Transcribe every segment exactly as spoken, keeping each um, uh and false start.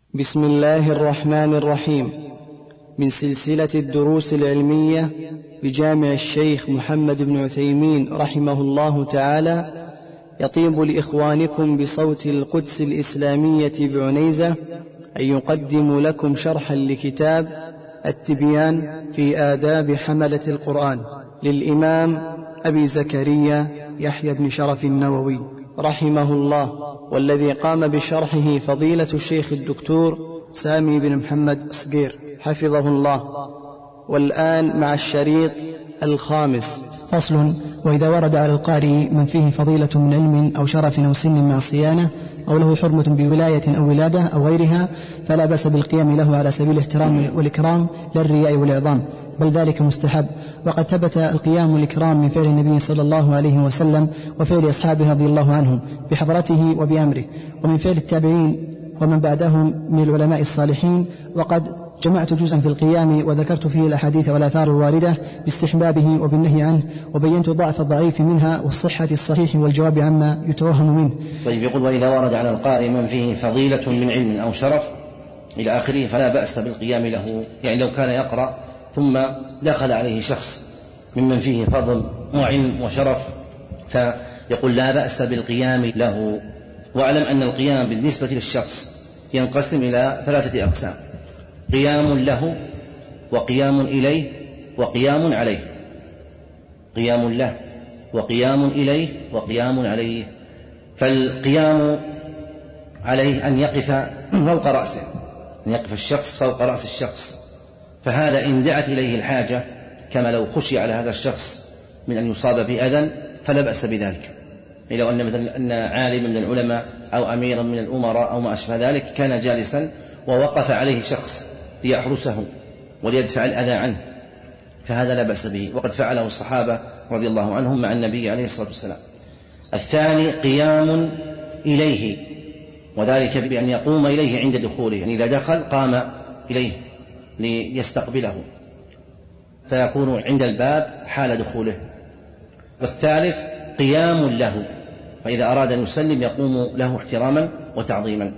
بسم الله الرحمن الرحيم. من سلسلة الدروس العلمية بجامع الشيخ محمد بن عثيمين رحمه الله تعالى، يطيب لإخوانكم بصوت القدس الإسلامية بعنيزة أن يقدم لكم شرحا لكتاب التبيان في آداب حملة القرآن للإمام أبي زكريا يحيى بن شرف النووي رحمه الله، والذي قام بشرحه فضيلة الشيخ الدكتور سامي بن محمد صقير حفظه الله. والآن مع الشريط الخامس. فصل: وإذا ورد على القارئ من فيه فضيلة من علم أو شرف أو سن مع صيانة، أو له حرمة بولاية أو ولادة أو غيرها، فلا بأس بالقيام له على سبيل الاحترام والإكرام لا الرياء والإعظام، بل ذلك مستحب. وقد ثبت القيام والإكرام من فعل النبي صلى الله عليه وسلم وفعل أصحابه رضي الله عنهم بحضرته وبأمره، ومن فعل التابعين ومن بعدهم من العلماء الصالحين. وقد جمعت جزءا في القيام وذكرت فيه الأحاديث والآثار الواردة باستحبابه وبالنهي عنه، وبينت ضعف الضعيف منها والصحة الصحيح والجواب عما يتوهم منه. طيب، يقول: وإذا ورد على القارئ من فيه فضيلة من علم أو شرف إلى آخره فلا بأس بالقيام له. يعني لو كان يقرأ ثم دخل عليه شخص ممن فيه فضل وعلم وشرف، فيقول لا بأس بالقيام له. واعلم أن القيام بالنسبة للشخص ينقسم إلى ثلاثة أقسام: قيام له، وقيام إليه، وقيام عليه. قيام له وقيام إليه وقيام عليه. فالقيام عليه أن يقف فوق رأسه، أن يقف الشخص فوق رأس الشخص، فهذا إن دعت إليه الحاجة، كما لو خشي على هذا الشخص من أن يصاب بأذى فلا بأس بذلك. لو أن مثلا أن عالم من العلماء أو أميرا من الأمراء أو ما أشبه ذلك كان جالسا ووقف عليه شخص ليحرسه وليدفع الأذى عنه، فهذا لا بأس به، وقد فعله الصحابة رضي الله عنهم مع النبي عليه الصلاة والسلام. الثاني قيام إليه، وذلك بأن يقوم إليه عند دخوله، يعني إذا دخل قام إليه ليستقبله فيكون عند الباب حال دخوله. والثالث قيام له، فإذا أراد أن يسلم يقوم له احتراما وتعظيما،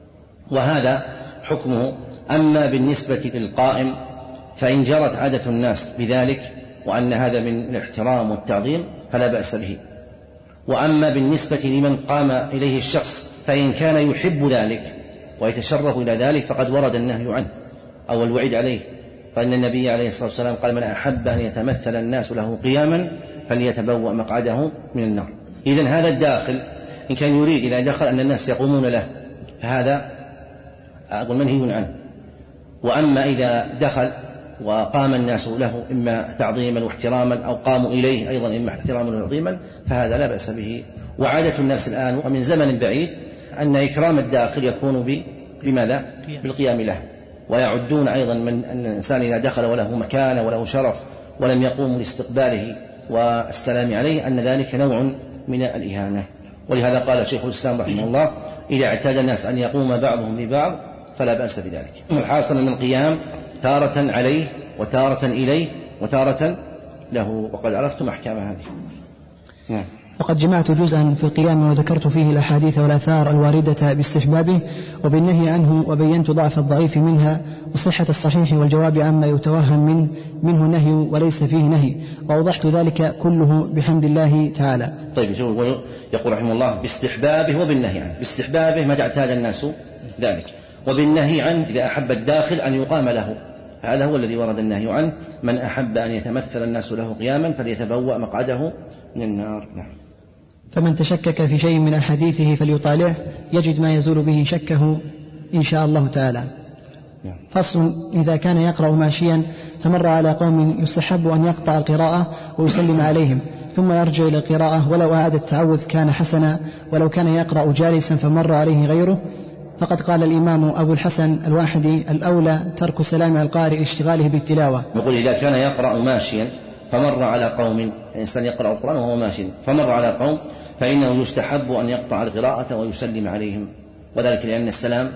وهذا حكمه. أما بالنسبة للقائم فإن جرت عادة الناس بذلك وأن هذا من الاحترام والتعظيم فلا بأس به. وأما بالنسبة لمن قام إليه الشخص فإن كان يحب ذلك ويتشرف إلى ذلك فقد ورد النهي عنه أو الوعيد عليه، فإن النبي عليه الصلاة والسلام قال: من أحب أن يتمثل الناس له قياما فليتبوأ مقعده من النار. إذن هذا الداخل إن كان يريد إذا دخل أن الناس يقومون له فهذا أقول منهي عنه. وأما إذا دخل وقام الناس له إما تعظيما واحتراما أو قاموا إليه أيضا إما احتراما وتعظيما فهذا لا بأس به. وعادة الناس الآن ومن زمن بعيد أن إكرام الداخل يكون بماذا؟ بالقيام له، ويعدون أيضا من أن الإنسان إذا دخل وله مكانة وله شرف ولم يقوم لاستقباله والسلام عليه أن ذلك نوع من الإهانة. ولهذا قال شيخ الإسلام رحمه الله: إذا اعتاد الناس أن يقوم بعضهم لبعض فلا بأس بذلك. الحاصل أن القيام تارة عليه وتارة إليه وتارة له، وقد عرفتم أحكام هذه. نعم. وقد جمعت جزءا في القيام وذكرت فيه الأحاديث والآثار الواردة باستحبابه وبالنهي عنه، وبينت ضعف الضعيف منها وصحة الصحيح والجواب عما يتوهم منه, منه نهي وليس فيه نهي، وأوضحت ذلك كله بحمد الله تعالى. طيب، يقول رحمه الله: باستحبابه وبالنهي عنه. باستحبابه ما اعتاد الناس ذلك، وبالنهي عنه إذا أحب الداخل أن يقام له، هذا هو الذي ورد النهي عنه: من أحب أن يتمثل الناس له قياما فليتبوأ مقعده من النار. نعم. فمن تشكك في شيء من أحاديثه فليطالعه يجد ما يزول به شكه إن شاء الله تعالى. فصل: إذا كان يقرأ ماشيا فمر على قوم يستحب أن يقطع القراءة ويسلم عليهم ثم يرجع إلى القراءة، ولو أعاد التعوذ كان حسنا، ولو كان يقرأ جالسا فمر عليه غيره فقد قال الإمام أبو الحسن الواحدي: الأولى ترك سلام القارئ لاشتغاله بالتلاوة. يقول: إذا كان يقرأ ماشيا فمر على قوم، الإنسان يقرأ القرآن وهو ماشي فمر على قوم فإنه يستحب أن يقطع القراءة ويسلم عليهم، وذلك لأن السلام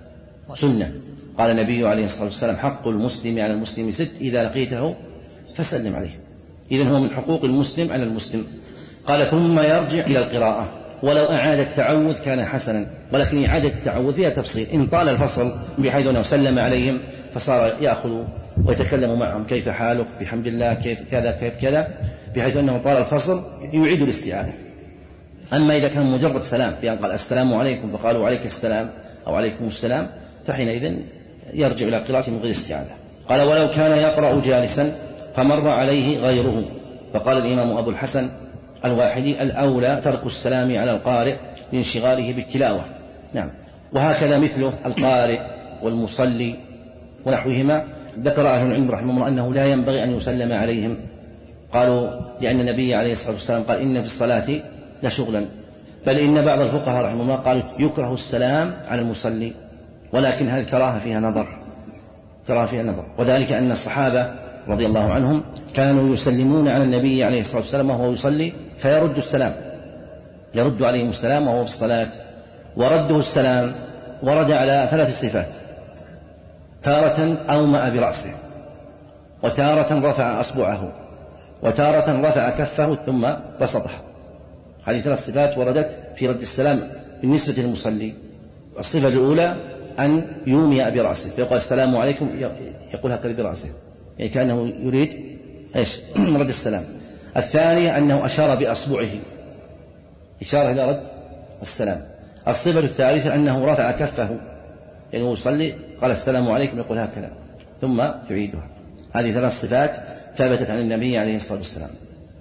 سنة. قال النبي عليه الصلاة والسلام: حق المسلم على المسلم ست، إذا لقيته فسلم عليه. إذن هو من حقوق المسلم على المسلم. قال: ثم يرجع إلى القراءة، ولو أعاد التعوذ كان حسنا، ولكن إعادة التعوذ فيها تفصيل. إن طال الفصل بحيث أنه سلم عليهم فصار يأخذ ويتكلم معهم كيف حالك بحمد الله كيف كذا كيف كذا، بحيث أنه طال الفصل يعيد الاستعاذة. أما إذا كان مجرد سلام بأن قال السلام عليكم فقالوا عليك السلام أو عليكم السلام، فحينئذ يرجع إلى قراءته من غير استعاذة. قال ولو كان يقرأ جالسا فمر عليه غيره، فقال الإمام أبو الحسن الواحدي الأولى ترك السلام على القارئ لانشغاله بالتلاوة. نعم. وهكذا مثله القارئ والمصلي ونحوهما. ذكر أهل العلم رحمه الله أنه لا ينبغي أن يسلم عليهم، قالوا لأن النبي عليه الصلاة والسلام قال إن في الصلاة لشغلا، بل إن بعض الفقهاء رحمه الله قالوا يكره السلام على المصلي، ولكن هذه الكراهة فيها نظر، كراهة فيها نظر، وذلك أن الصحابة رضي الله عنهم كانوا يسلمون على النبي عليه الصلاة والسلام وهو يصلي فيرد السلام، يرد عليهم السلام وهو في الصلاة. ورده السلام ورد على ثلاث صفات: تارة أومأ برأسه، وتارة رفع أصبعه، وتارة رفع كفه ثم بسطه. هذه ثلاث صفات وردت في رد السلام بالنسبة للمصلي. الصفة الأولى أن يومئ برأسه، فيقول السلام عليكم يقول هكذا برأسه، يعني كأنه يريد إيش؟ رد السلام. الثانية أنه أشار بأصبعه إشارة إلى رد السلام. الصفة الثالثة أنه رفع كفه، يعني هو يصلي قال السلام عليكم يقول هكذا ثم يعيدها. هذه ثلاث صفات ثبتت عن النبي عليه الصلاة والسلام.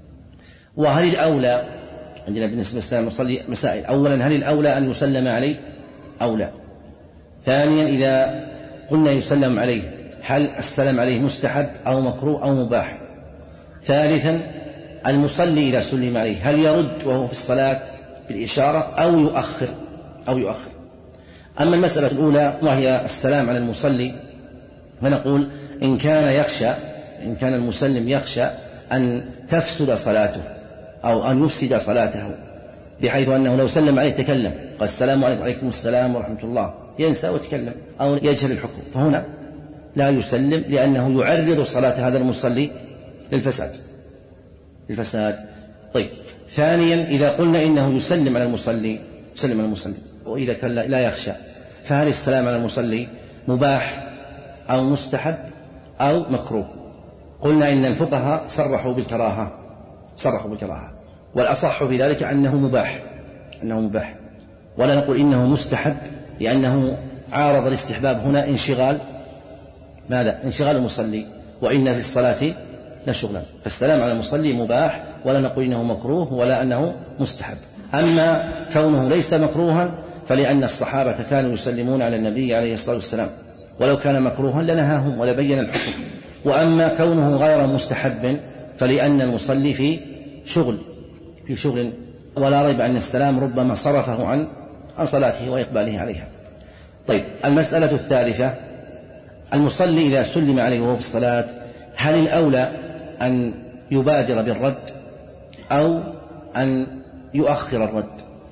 وهل الأولى عندنا بالنسبة للسلام نصلي مسائل: أولا هل الأولى أن يسلم عليه أو لا؟ ثانيا إذا قلنا يسلم عليه هل السلام عليه مستحب أو مكروه أو مباح؟ ثالثا المصلي إذا سلم عليه هل يرد وهو في الصلاة بالإشارة أو يؤخر أو يؤخر؟ أما المسألة الأولى وهي السلام على المصلي، فنقول إن كان يخشى إن كان المسلم يخشى أن تفسد صلاته أو أن يفسد صلاته، بحيث أنه لو سلم عليه تكلم قال السلام عليكم وعليكم السلام ورحمة الله، ينسى وتكلم أو يجهل الحكم، فهنا لا يسلم لأنه يعرض صلاة هذا المصلي للفساد للفساد. طيب، ثانيا إذا قلنا إنه يسلم على المصلي يسلم على المصلي وإذا كان لا يخشى، فهل السلام على المصلي مباح أو مستحب أو مكروه؟ قلنا إن الفقهاء صرحوا بالكراهة صرحوا بالكراهة والأصح في ذلك أنه مباح أنه مباح ولا نقول إنه مستحب، لأنه عارض الاستحباب هنا انشغال ماذا؟ انشغال المصلي، وإن في الصلاة لشغلا، فالسلام على المصلي مباح ولا نقول إنه مكروه ولا أنه مستحب. أما كونه ليس مكروها فلأن الصحابة كانوا يسلمون على النبي عليه الصلاة والسلام، ولو كان مكروها لنهاهم ولبين الحكم. وأما كونه غير مستحب فلأن المصلي في شغل في شغل ولا ريب أن السلام ربما صرفه عن عن صلاته وإقباله عليها. طيب، المسألة الثالثة: المصلي إذا سلم عليه وهو في الصلاة هل الأولى أن يبادر بالرد أو أن يؤخر الرد؟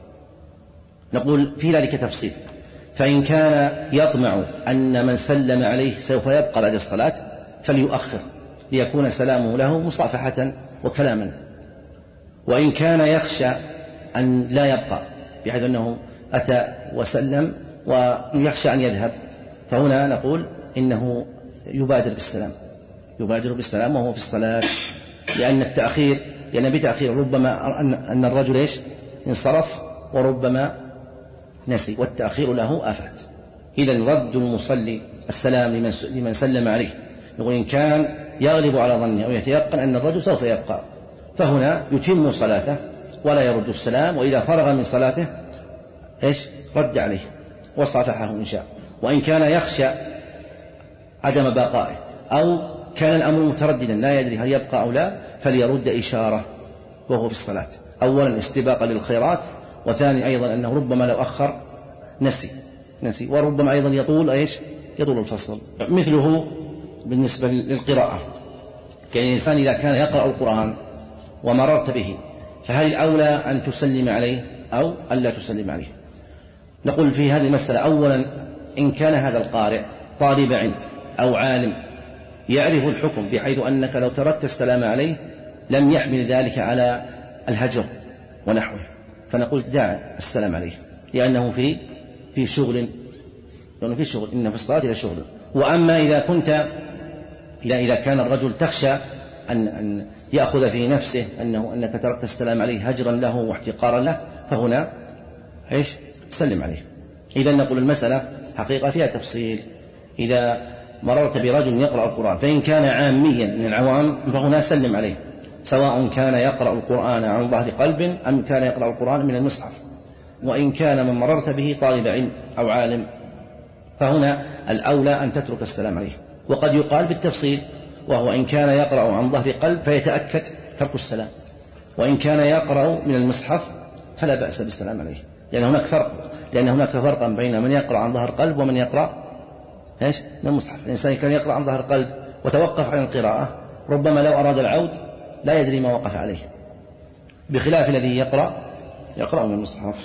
نقول في ذلك تفصيل. فإن كان يطمع أن من سلم عليه سوف يبقى بعد الصلاة فليؤخر ليكون سلامه له مصافحة وكلاما. وإن كان يخشى أن لا يبقى بحيث أنه أتى وسلم ويخشى أن يذهب، فهنا نقول إنه يبادر بالسلام يبادر بالسلام وهو في الصلاة، لأن التأخير لأن بتأخير ربما أن الرجل إيش انصرف وربما نسي، والتأخير له آفات. إذن رد المصلي السلام لمن سلم عليه، نقول إن كان يغلب على ظنه أو يتيقن أن الرجل سوف يبقى فهنا يتم صلاته ولا يرد السلام، وإذا فرغ من صلاته إيش رد عليه وصافحه إن شاء. وإن كان يخشى عدم بقائه أو كان الأمر مترددا لا يدري هل يبقى أو لا فليرد إشارة وهو في الصلاة، أولا استباقا للخيرات، وثاني أيضا أنه ربما لو أخر نسي نسي وربما أيضا يطول إيش يطول الفصل. مثله بالنسبة للقراءة، يعني الإنسان إذا كان يقرأ القرآن ومررت به فهل الأولى أن تسلم عليه أو ألا تسلم عليه؟ نقول في هذه المسألة أولا إن كان هذا القارئ طالب علم أو عالم يعرف الحكم بحيث أنك لو تردت السلام عليه لم يحمل ذلك على الهجر ونحوه، فنقول دع السلام عليه لأنه في في شغل لأنه في شغل إن في الصلاة إلى شغل. وأما إذا كنت إذا إذا كان الرجل تخشى أن أن يأخذ في نفسه أنه أنك تركت السلام عليه هجرا له واحتقارا له فهنا إيش سلم عليه. إذا نقول المسألة حقيقة فيها تفصيل. إذا مررت برجل يقرأ القرآن فإن كان عاميا من العوام فهنا سلم عليه سواء كان يقرأ القرآن عن ظهر قلب أم كان يقرأ القرآن من المصحف. وإن كان من مررت به طالب علم أو عالم فهنا الأولى أن تترك السلام عليه. وقد يقال بالتفصيل وهو إن كان يقرأ عن ظهر قلب فيتأكد ترك السلام، وإن كان يقرأ من المصحف فلا بأس بالسلام عليه، لأن هناك فرق لأن هناك فرقا بين من يقرأ عن ظهر قلب ومن يقرأ إيش من المصحف. الإنسان كان يقرأ عن ظهر قلب وتوقف عن القراءة ربما لو أراد العود لا يدري ما وقف عليه، بخلاف الذي يقرأ يقرأ من المصحف.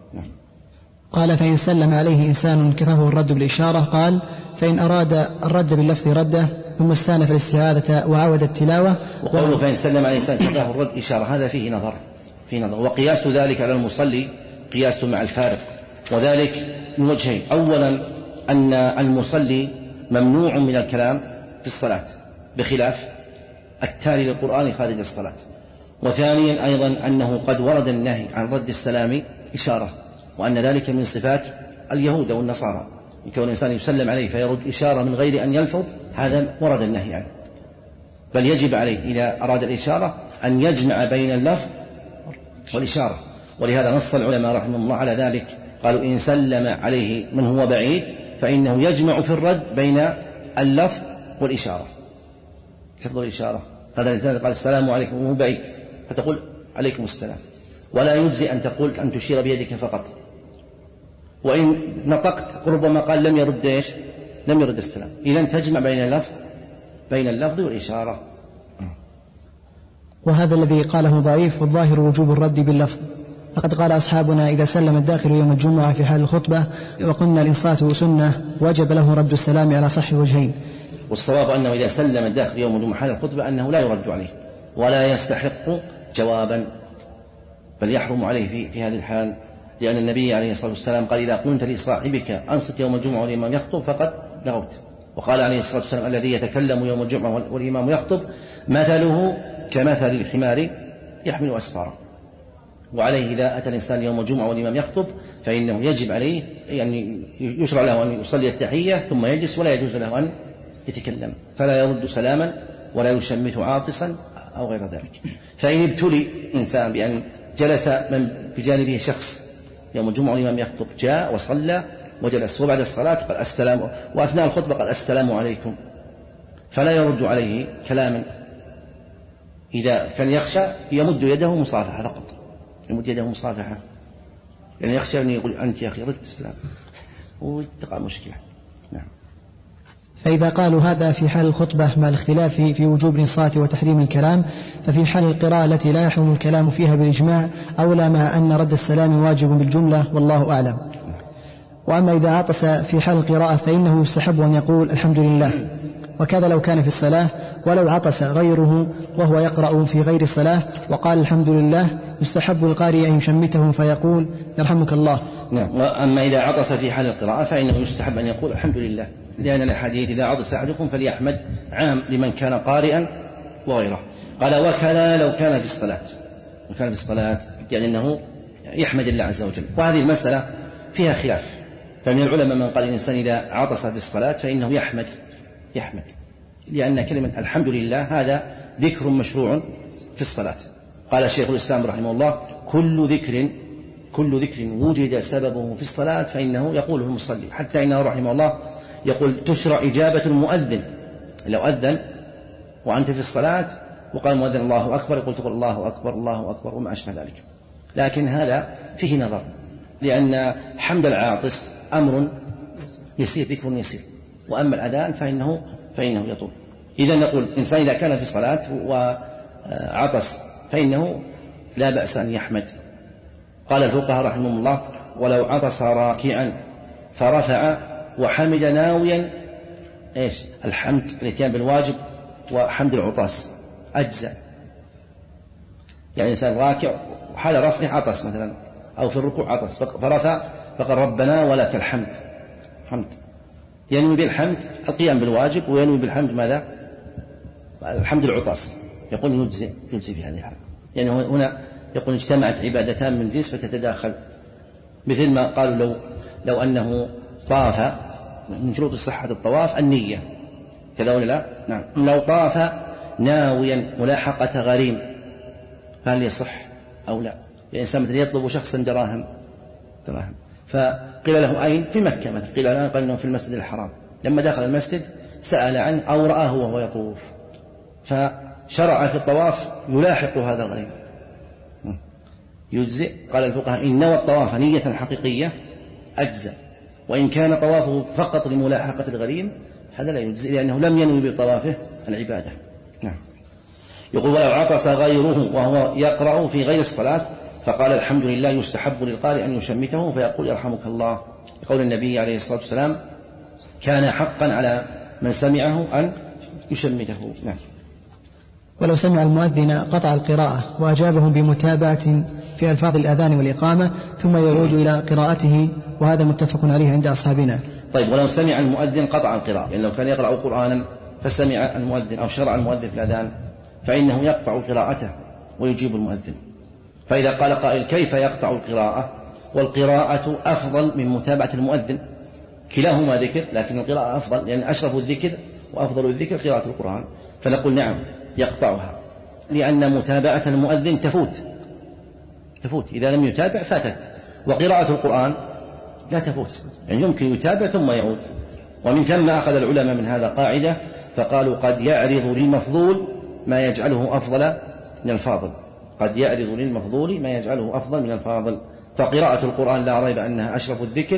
قال فإن سلم عليه إنسان كفاه الرد بالإشارة. قال فإن أراد الرد باللفظ رده ثم استأنف الاستعاذة وعود التلاوة. وقوله فإن سلم عليه إنسان كفاه الرد إشارة هذا فيه نظر فيه نظر وقياس ذلك على المصلي قياس مع الفارق، وذلك من وجهين: أولا أن المصلي ممنوع من الكلام في الصلاة بخلاف التالي للقرآن خارج الصلاة، وثانيا أيضا أنه قد ورد النهي عن رد السلام إشارة، وأن ذلك من صفات اليهود والنصارى، كون الإنسان يسلم عليه فيرد إشارة من غير أن يلفظ هذا ورد النهي عنه، بل يجب عليه إذا أراد الإشارة أن يجمع بين اللفظ والإشارة. ولهذا نص العلماء رحمه الله على ذلك، قالوا إن سلم عليه من هو بعيد فإنه يجمع في الرد بين اللفظ والإشارة. لفظ الإشارة هذا الإنسان قال السلام عليكم وهو بعيد فتقول عليكم السلام، ولا يجزي أن تقول أن تشير بيدك فقط، وإن نطقت ربما قال لم يرد إيش لم يرد السلام. إذن تجمع بين اللفظ بين اللفظ والإشارة. وهذا الذي قاله ضعيف، والظاهر وجوب الرد باللفظ. فقد قال أصحابنا إذا سلم الداخل يوم الجمعة في حال الخطبة وقلنا الإنصات سنة وجب له رد السلام على صح وجهين. والصواب أنه إذا سلم الداخل يوم الجمعة حال الخطبة أنه لا يرد عليه ولا يستحق جوابا، بل يحرم عليه في, في هذه الحال، لأن النبي عليه الصلاة والسلام قال إذا قلت لصاحبك أنصت يوم الجمعة والإمام يخطب فقد لغوت. وقال عليه الصلاة والسلام الذي يتكلم يوم الجمعة والإمام يخطب مثله كمثل الحمار يحمل أسفارا. وعليه إذا أتى الإنسان يوم الجمعة والإمام يخطب فإنه يجب عليه يعني يشرع له أن يصلي التحية ثم يجلس، ولا يجوز له أن يتكلم، فلا يرد سلاما ولا يشمت عاطسا أو غير ذلك. فإن ابتلي إنسان بأن جلس من بجانبه شخص يوم الجمعة والإمام يخطب جاء وصلى وجلس، وبعد الصلاة قال السلام، وأثناء الخطبة قال السلام عليكم، فلا يرد عليه كلاما. إذا كان يخشى يمد يده مصافحة فقط، يمد يده مصافحة، يعني يخشى أن يقول أنت يا أخي رد السلام وتقع مشكلة. نعم. فإذا قالوا هذا في حال الخطبة مع الاختلاف في وجوب الإنصات وتحريم الكلام، ففي حال القراءة التي لا يحرم الكلام فيها بالإجماع أولى، مع أن رد السلام واجب بالجملة والله أعلم. وأما إذا عطس في حال القراءة فإنه يستحب أن يقول الحمد لله، وكذا لو كان في الصلاة، ولو عطس غيره وهو يقرأ في غير الصلاة وقال الحمد لله يستحب القارئ أن يشمته فيقول يرحمك الله. نعم. وأما إذا عطس في حال القراءة فإنه يستحب أن يقول الحمد لله، لأن الحديث إذا عطس أحدكم فليحمد عام لمن كان قارئا وغيره. قال وكذا لو كان في الصلاة، وكان في الصلاة يعني أنه يحمد الله عز وجل. وهذه المسألة فيها خلاف، فمن العلماء من قال الإنسان إذا عطس في الصلاة فإنه يحمد يحمد لأن كلمة الحمد لله هذا ذكر مشروع في الصلاة. قال شيخ الإسلام رحمه الله كل ذكر كل ذكر وجد سببه في الصلاة فإنه يقوله المصلي، حتى إنه رحمه الله يقول تشرع إجابة المؤذن، لو أذن وأنت في الصلاة وقال المؤذن الله أكبر يقول تقول الله أكبر الله أكبر وما أشبه ذلك. لكن هذا فيه نظر، لأن حمد العاطس أمر يسير، ذكر يسير، وأما الأذان فإنه فإنه يطول. إذا نقول إنسان إذا كان في صلاة وعطس فإنه لا بأس أن يحمد. قال الفقهاء رحمهم الله ولو عطس راكعا فرفع وحمد ناويا إيش الحمد الاتيان بالواجب وحمد العطاس أجزاء. يعني إنسان راكع وحال رفع عطس مثلا أو في الركوع عطس فرفع فقال ربنا ولك الحمد حمد، ينوي بالحمد القيام بالواجب وينوي بالحمد ماذا؟ الحمد العطاس، يقول يجزي يجزي في هذه الحالة، يعني هنا يقول اجتمعت عبادتان من جنس فتتداخل، مثل ما قالوا لو لو أنه طاف، من شروط صحة الطواف النية كذا ولا لا؟ نعم. لو طاف ناويا ملاحقة غريم فهل يصح أو لا؟ الإنسان مثل يطلب شخصا دراهم دراهم فقيل له أين؟ في مكة مثلا، قيل له قال إنه في المسجد الحرام، لما دخل المسجد سأل عنه أو رآه وهو يطوف فشرع في الطواف يلاحق هذا الغريم يجزئ. قال الفقهاء إن نوى الطواف نية حقيقية أجزأ، وإن كان طوافه فقط لملاحقة الغريم هذا لا يجزئ لأنه لم ينوي بطوافه العبادة. نعم. يقول ولو عطس غيره وهو يقرأ في غير الصلاة فقال الحمد لله يستحب للقارئ أن يشمته فيقول يرحمك الله، يقول النبي عليه الصلاة والسلام كان حقا على من سمعه أن يشمته. نعم. ولو سمع المؤذن قطع القراءة وأجابه بمتابعة في ألفاظ الأذان والإقامة ثم يعود إلى قراءته، وهذا متفق عليه عند أصحابنا. طيب ولو سمع المؤذن قطع القراءة، يعني لو كان يقرأ قرآنا فسمع المؤذن أو شرع المؤذن في الأذان فإنه يقطع قراءته ويجيب المؤذن. فإذا قال قائل كيف يقطع القراءة والقراءة أفضل من متابعة المؤذن؟ كلاهما ذكر لكن القراءة أفضل، لأن أشرف الذكر وأفضل الذكر قراءة القرآن، فنقول نعم يقطعها، لأن متابعة المؤذن تفوت تفوت إذا لم يتابع فاتت، وقراءة القرآن لا تفوت، يعني يمكن يتابع ثم يعود. ومن ثم أخذ العلماء من هذا قاعدة فقالوا قد يعرض للمفضول ما يجعله أفضل من الفاضل، قد يعرض للمفضول ما يجعله أفضل من الفاضل، فقراءة القرآن لا ريب أنها أشرف الذكر،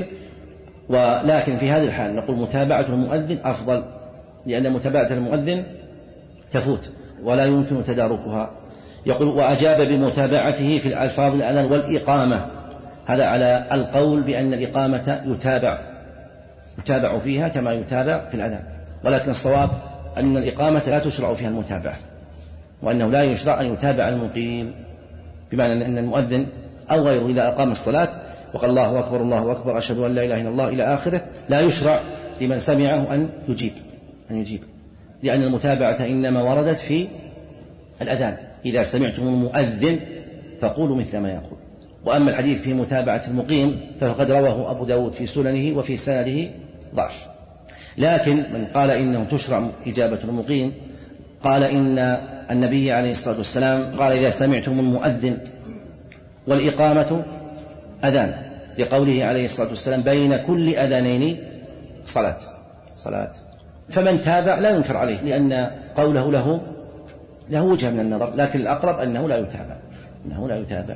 ولكن في هذه الحال نقول متابعة المؤذن أفضل، لأن متابعة المؤذن تفوت ولا يمكن تداركها. يقول وأجاب بمتابعته في الألفاظ الأذان والإقامة، هذا على القول بأن الإقامة يتابع يتابع فيها كما يتابع في الأذان، ولكن الصواب أن الإقامة لا تشرع فيها المتابعة، وأنه لا يشرع أن يتابع المقيم، بمعنى أن المؤذن أو غيره إذا أقام الصلاة وقال الله أكبر الله أكبر أشهد أن لا إله إلا الله إلى آخره لا يشرع لمن سمعه أن يجيب أن يجيب لأن المتابعة إنما وردت في الأذان، إذا سمعتم المؤذن فقولوا مثل ما يقول. وأما الحديث في متابعة المقيم فقد رواه أبو داود في سننه وفي سنده ضعف، لكن من قال إنه تشرع إجابة المقيم قال إن النبي عليه الصلاة والسلام قال إذا سمعتم المؤذن والإقامة أذان، لقوله عليه الصلاة والسلام بين كل أذانين صلاة صلاة فمن تابع لا ينكر عليه، لأن قوله له له وجه من النظر، لكن الأقرب أنه لا يتابع أنه لا يتابع.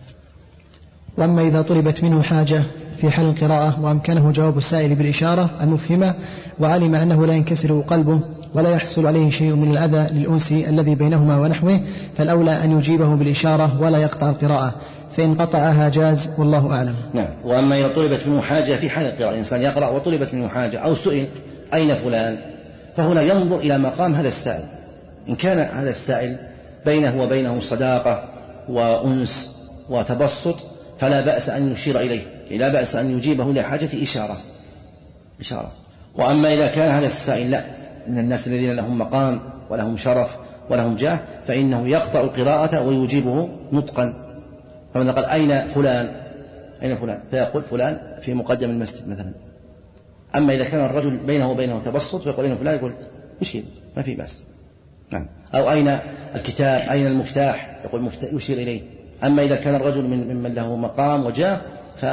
وأما إذا طلبت منه حاجة في حل القراءة وأمكنه جواب السائل بالإشارة المفهمة وعلم أنه لا ينكسر قلبه ولا يحصل عليه شيء من الأذى للأنس الذي بينهما ونحوه، فالأولى أن يجيبه بالإشارة ولا يقطع القراءة، فإن قطعها جاز والله أعلم. نعم. وأما إذا طلبت منه حاجة في حال القراءة، الإنسان يقرأ وطلبت منه حاجة أو سئل أين فلان، فهنا ينظر إلى مقام هذا السائل، إن كان هذا السائل بينه وبينه صداقة وأنس وتبسط فلا بأس أن يشير إليه، لا بأس أن يجيبه إلى حاجة إشارة إشارة. وأما إذا كان هذا السائل لا من الناس الذين لهم مقام ولهم شرف ولهم جاه فإنه يقطع القراءة ويجيبه نطقا، فمن قال أين فلان أين فلان فيقول فلان في مقدم المسجد مثلا. أما إذا كان الرجل بينه وبينه تبسط فيقول أين فلان يقول يشير ما في بأس. نعم. أو أين الكتاب أين المفتاح يقول يشير إليه. أما إذا كان الرجل من ممن له مقام وجاه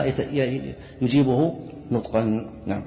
فيجيبه نطقا. نعم.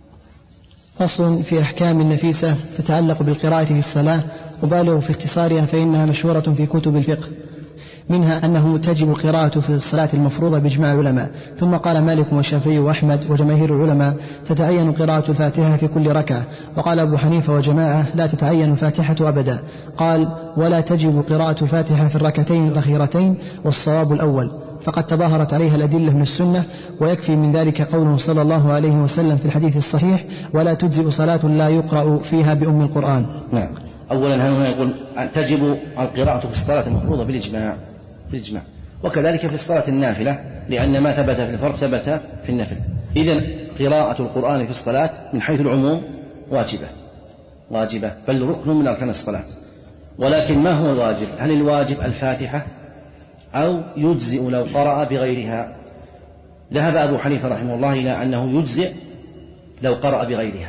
فصل في أحكام النفيسة تتعلق بالقراءة في الصلاة، وبالغ في اختصارها فإنها مشهورة في كتب الفقه، منها أنه تجب القراءة في الصلاة المفروضة بإجماع العلماء. ثم قال مالك والشافعي وأحمد وجماهير العلماء تتعين قراءة الفاتحة في كل ركعة، وقال أبو حنيفة وجماعة لا تتعين الفاتحة أبدا. قال ولا تجب قراءة الفاتحة في الركعتين الأخيرتين، والصواب الأول، فقد تظاهرت عليها الأدلة من السنة، ويكفي من ذلك قوله صلى الله عليه وسلم في الحديث الصحيح ولا تجزئ صلاة لا يقرأ فيها بأم القرآن. نعم. أولا هنا يقول تجب القراءة في الصلاة المفروضة بالإجماع بالإجماع، وكذلك في الصلاة النافلة لأن ما ثبت في الفرض ثبت في النفل. إذن قراءة القرآن في الصلاة من حيث العموم واجبة واجبة بل ركن من أركان الصلاة. ولكن ما هو الواجب؟ هل الواجب الفاتحة أو يجزئ لو قرأ بغيرها؟ ذهب أبو حنيفة رحمه الله إلى أنه يجزئ لو قرأ بغيرها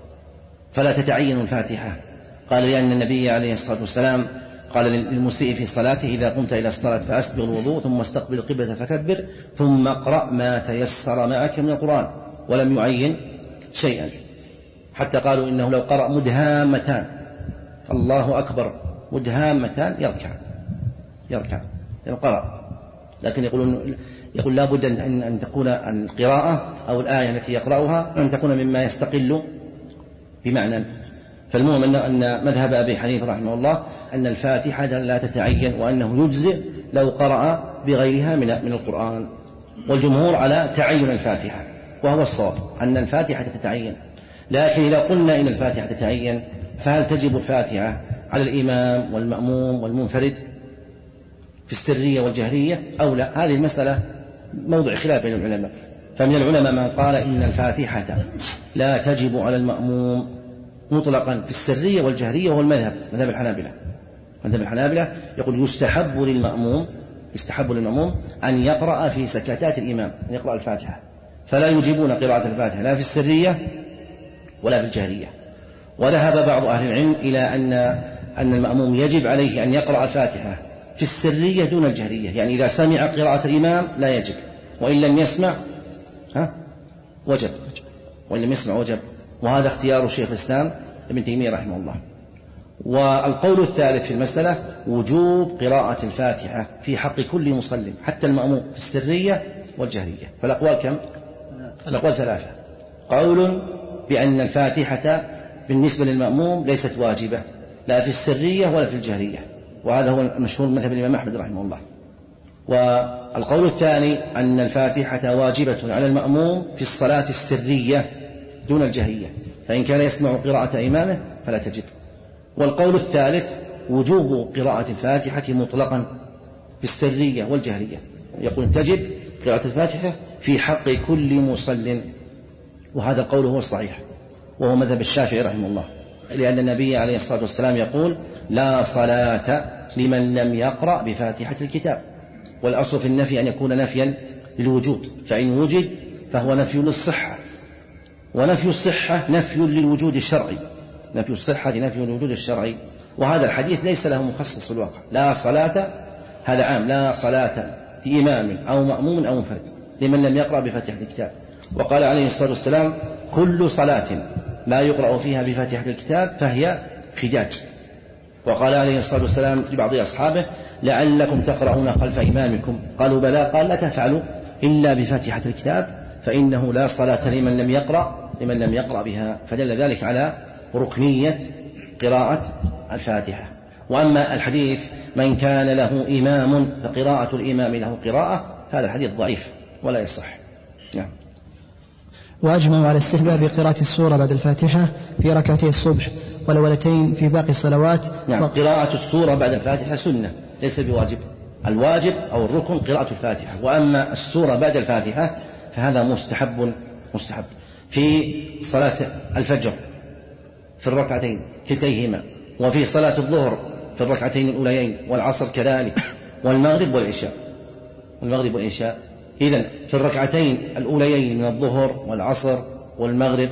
فلا تتعين الفاتحة. قال لأن النبي عليه الصلاة والسلام قال للمسيء في صلاته: إذا قمت إلى الصلاة فأسبغ الوضوء ثم استقبل القبلة فكبر ثم اقرأ ما تيسر معك من القرآن، ولم يعين شيئا، حتى قالوا إنه لو قرأ مدهامتان الله أكبر مدهامتان يركع يركع يعني قرأ. لكن يقولون يقول لا بد أن, أن تكون القراءة أو الآية التي يقرأها أن تكون مما يستقل بمعنى. فالمهم أن مذهب أبي حنيفة رحمه الله أن الفاتحة لا تتعين وأنه يجزئ لو قرأ بغيرها من من القرآن، والجمهور على تعين الفاتحة، وهو الصواب أن الفاتحة تتعين. لكن إذا قلنا إن الفاتحة تتعين فهل تجب الفاتحة على الإمام والمأموم والمنفرد في السرية والجهرية أو لا؟ هذه المسألة موضع خلاف بين العلماء. فمن العلماء من قال إن الفاتحة لا تجب على المأموم مطلقا في السرية والجهرية، وهو المذهب مذهب الحنابلة. مذهب الحنابلة يقول يستحب للمأموم يستحب للمأموم أن يقرأ في سكتات الإمام، أن يقرأ الفاتحة، فلا يجيبون قراءة الفاتحة لا في السرية ولا في الجهرية. وذهب بعض أهل العلم إلى أن أن المأموم يجب عليه أن يقرأ الفاتحة في السرية دون الجهرية، يعني إذا سمع قراءة الإمام لا يجب، وإن لم يسمع ها وجب، وإن لم يسمع وجب. وهذا اختيار شيخ الإسلام ابن تيمية رحمه الله. والقول الثالث في المسألة وجوب قراءة الفاتحة في حق كل مصلٍ حتى المأموم في السرية والجهرية. فالأقوال كم؟ الأقوال ثلاثة. قول بأن الفاتحة بالنسبة للمأموم ليست واجبة لا في السرية ولا في الجهرية، وهذا هو المشهور مذهب الإمام أحمد رحمه الله. والقول الثاني أن الفاتحة واجبة على المأموم في الصلاة السرية دون الجهرية، فإن كان يسمع قراءة إمامه فلا تجب. والقول الثالث وجوب قراءة الفاتحة مطلقا في السرية والجهرية، يقول تجب قراءة الفاتحة في حق كل مصل، وهذا القول هو الصحيح وهو مذهب الشافعي رحمه الله، لأن النبي عليه الصلاة والسلام يقول لا صلاة لمن لم يقرأ بفاتحة الكتاب. والأصل في النفي أن يكون نفيا للوجود، فإن وجد فهو نفي للصحة، ونفي الصحة نفي للوجود الشرعي، نفي الصحة نفي للوجود الشرعي. وهذا الحديث ليس له مخصص في الواقع، لا صلاة هذا عام، لا صلاة لإمام أو مأموم أو منفرد لمن لم يقرأ بفاتحة الكتاب. وقال عليه الصلاة والسلام كل صلاة لا يقرأ فيها بفاتحة الكتاب فهي خداج. وقال عليه الصلاة والسلام لبعض أصحابه لعلكم تقرؤون خلف إمامكم، قالوا بلى، قال لا تفعلوا إلا بفاتحة الكتاب فإنه لا صلاة لمن لم يقرأ لمن لم يقرأ بها. فدل ذلك على ركنية قراءة الفاتحة. وأما الحديث من كان له إمام فقراءة الإمام له قراءة، هذا الحديث ضعيف ولا يصح. نعم. وأجمعوا على استحباب قراءة السورة بعد الفاتحة في ركعتي الصبح والأولتين في باقي الصلوات. نعم. قراءة السورة بعد الفاتحة سنة ليس بواجب، الواجب أو الركن قراءة الفاتحة، وأما السورة بعد الفاتحة فهذا مستحب مستحب في صلاة الفجر في الركعتين كلتيهما، وفي صلاة الظهر في الركعتين الأوليين، والعصر كذلك، والمغرب والعشاء والمغرب والعشاء إذن في الركعتين الأوليين من الظهر والعصر والمغرب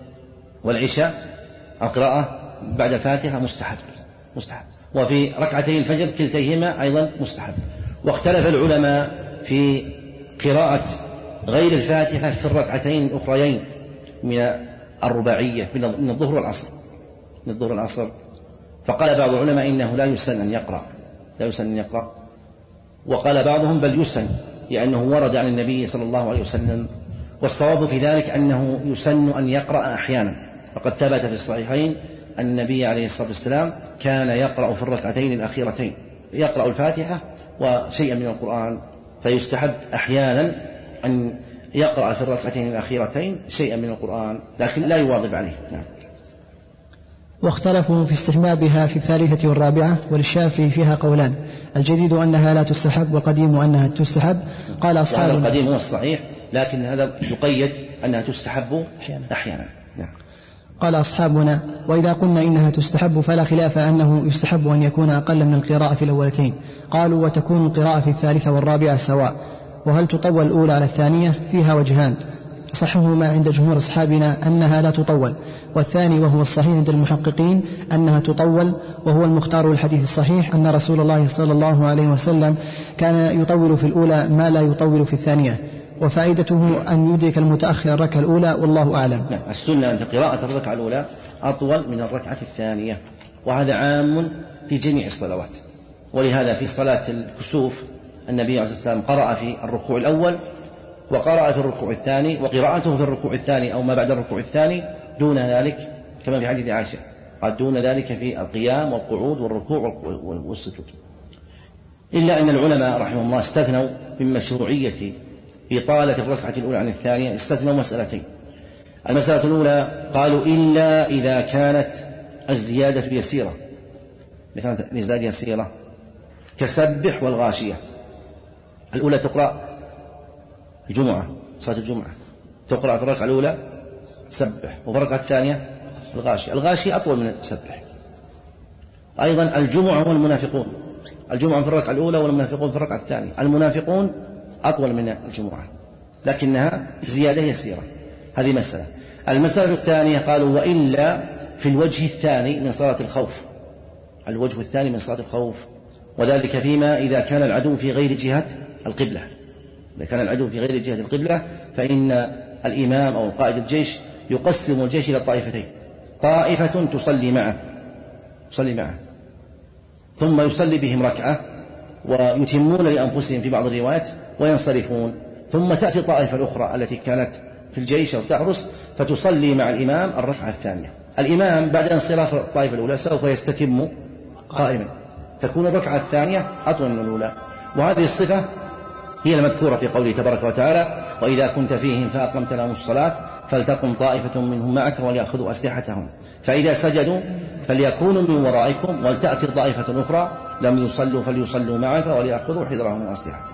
والعشاء القراءة بعد الفاتحة مستحب مستحب وفي ركعتين الفجر كلتيهما أيضا مستحب. واختلف العلماء في قراءة غير الفاتحة في الركعتين الأخريين من الرباعية من الظهر والعصر من الظهر والعصر فقال بعض العلماء إنه لا يسن أن يقرأ لا يسن أن يقرأ وقال بعضهم بل يسن لأنه ورد عن النبي صلى الله عليه وسلم. والصواب في ذلك أنه يسن أن يقرأ أحيانا، وقد ثبت في الصحيحين أن النبي عليه الصلاة والسلام كان يقرأ في الركعتين الأخيرتين يقرأ الفاتحة وشيئا من القرآن، فيستحب أحيانا أن يقرأ في الركعتين الأخيرتين شيئا من القرآن، لكن لا يواظب عليه. نعم. واختلفوا في استحبابها في الثالثة والرابعة، وللشافعي فيها قولان: الجديد أنها لا تستحب، والقديم أنها تستحب. قال أصحاب القديم هو الصحيح، لكن هذا يقيد أنها تستحب أحيانا, أحيانا. نعم. قال أصحابنا: وإذا قلنا إنها تستحب فلا خلاف أنه يستحب أن يكون أقل من القراءة في الأولتين. قالوا: وتكون القراءة في الثالثة والرابعة سواء. وهل تطول الأولى على الثانية؟ فيها وجهان، صحهما عند جمهور أصحابنا أنها لا تطول، والثاني وهو الصحيح عند المحققين أنها تطول، وهو المختار الحديث الصحيح أن رسول الله صلى الله عليه وسلم كان يطول في الأولى ما لا يطول في الثانية، وفائدته أن يدرك المتأخر الركعة الأولى، والله أعلم. نعم. السنة أن قراءة الركعة الأولى أطول من الركعة الثانية، وهذا عام في جميع الصلوات. ولهذا في صلاة الكسوف النبي عليه الصلاة والسلام قرأ في الركوع الأول وقرأ في الركوع الثاني، وقراءته في الركوع الثاني أو ما بعد الركوع الثاني دون ذلك كما في حديث عائشة، قال دون ذلك في القيام والقعود والركوع والسجود. إلا أن العلماء رحمه الله استثنوا من مشروعية إطالة الركعة الأولى عن الثانية، استثنوا مسألتين. المسألة الأولى قالوا: إلا إذا كانت الزيادة يسيرة، إذا كانت الزيادة يسيرة كسبح والغاشية. الأولى تقرأ الجمعة، صلاة الجمعة تقرأ في الركعة الأولى سبح، وفي الركعة الثانية الغاشية. الغاشية أطول من السبح. أيضا الجمعة والمنافقون، الجمعة في الركعة الأولى والمنافقون في الركعة الثانية. المنافقون أطول من الجمعة لكنها زيادة يسيرة. هذه مسألة. المسألة الثانية قالوا: وإلا في الوجه الثاني من صلاة الخوف، الوجه الثاني من صلاة الخوف، وذلك فيما إذا كان العدو في غير جهة القبلة. إذا كان العدو في غير جهة القبلة فإن الإمام أو قائد الجيش يقسم الجيش إلى طائفتين: طائفة تصلي معه تصلي معه ثم يصلي بهم ركعة ويتمون لأنفسهم في بعض الروايات وينصرفون، ثم تأتي طائفة الأخرى التي كانت في الجيش أو تحرس فتصلي مع الإمام الركعة الثانية. الإمام بعد انصراف الطائفة الأولى سوف يستتم قائما، تكون الركعة الثانية أطول من الأولى. وهذه الصفة هي المذكورة في قوله تبارك وتعالى: وإذا كنت فيهم فأقمت لهم الصلاة فلتقم طائفة منهم معك وليأخذوا أسلحتهم فإذا سجدوا فليكونوا من ورائكم ولتأتي طائفة أخرى لم يصلوا فليصلوا معك وليأخذوا حذرهم وأسلحتهم.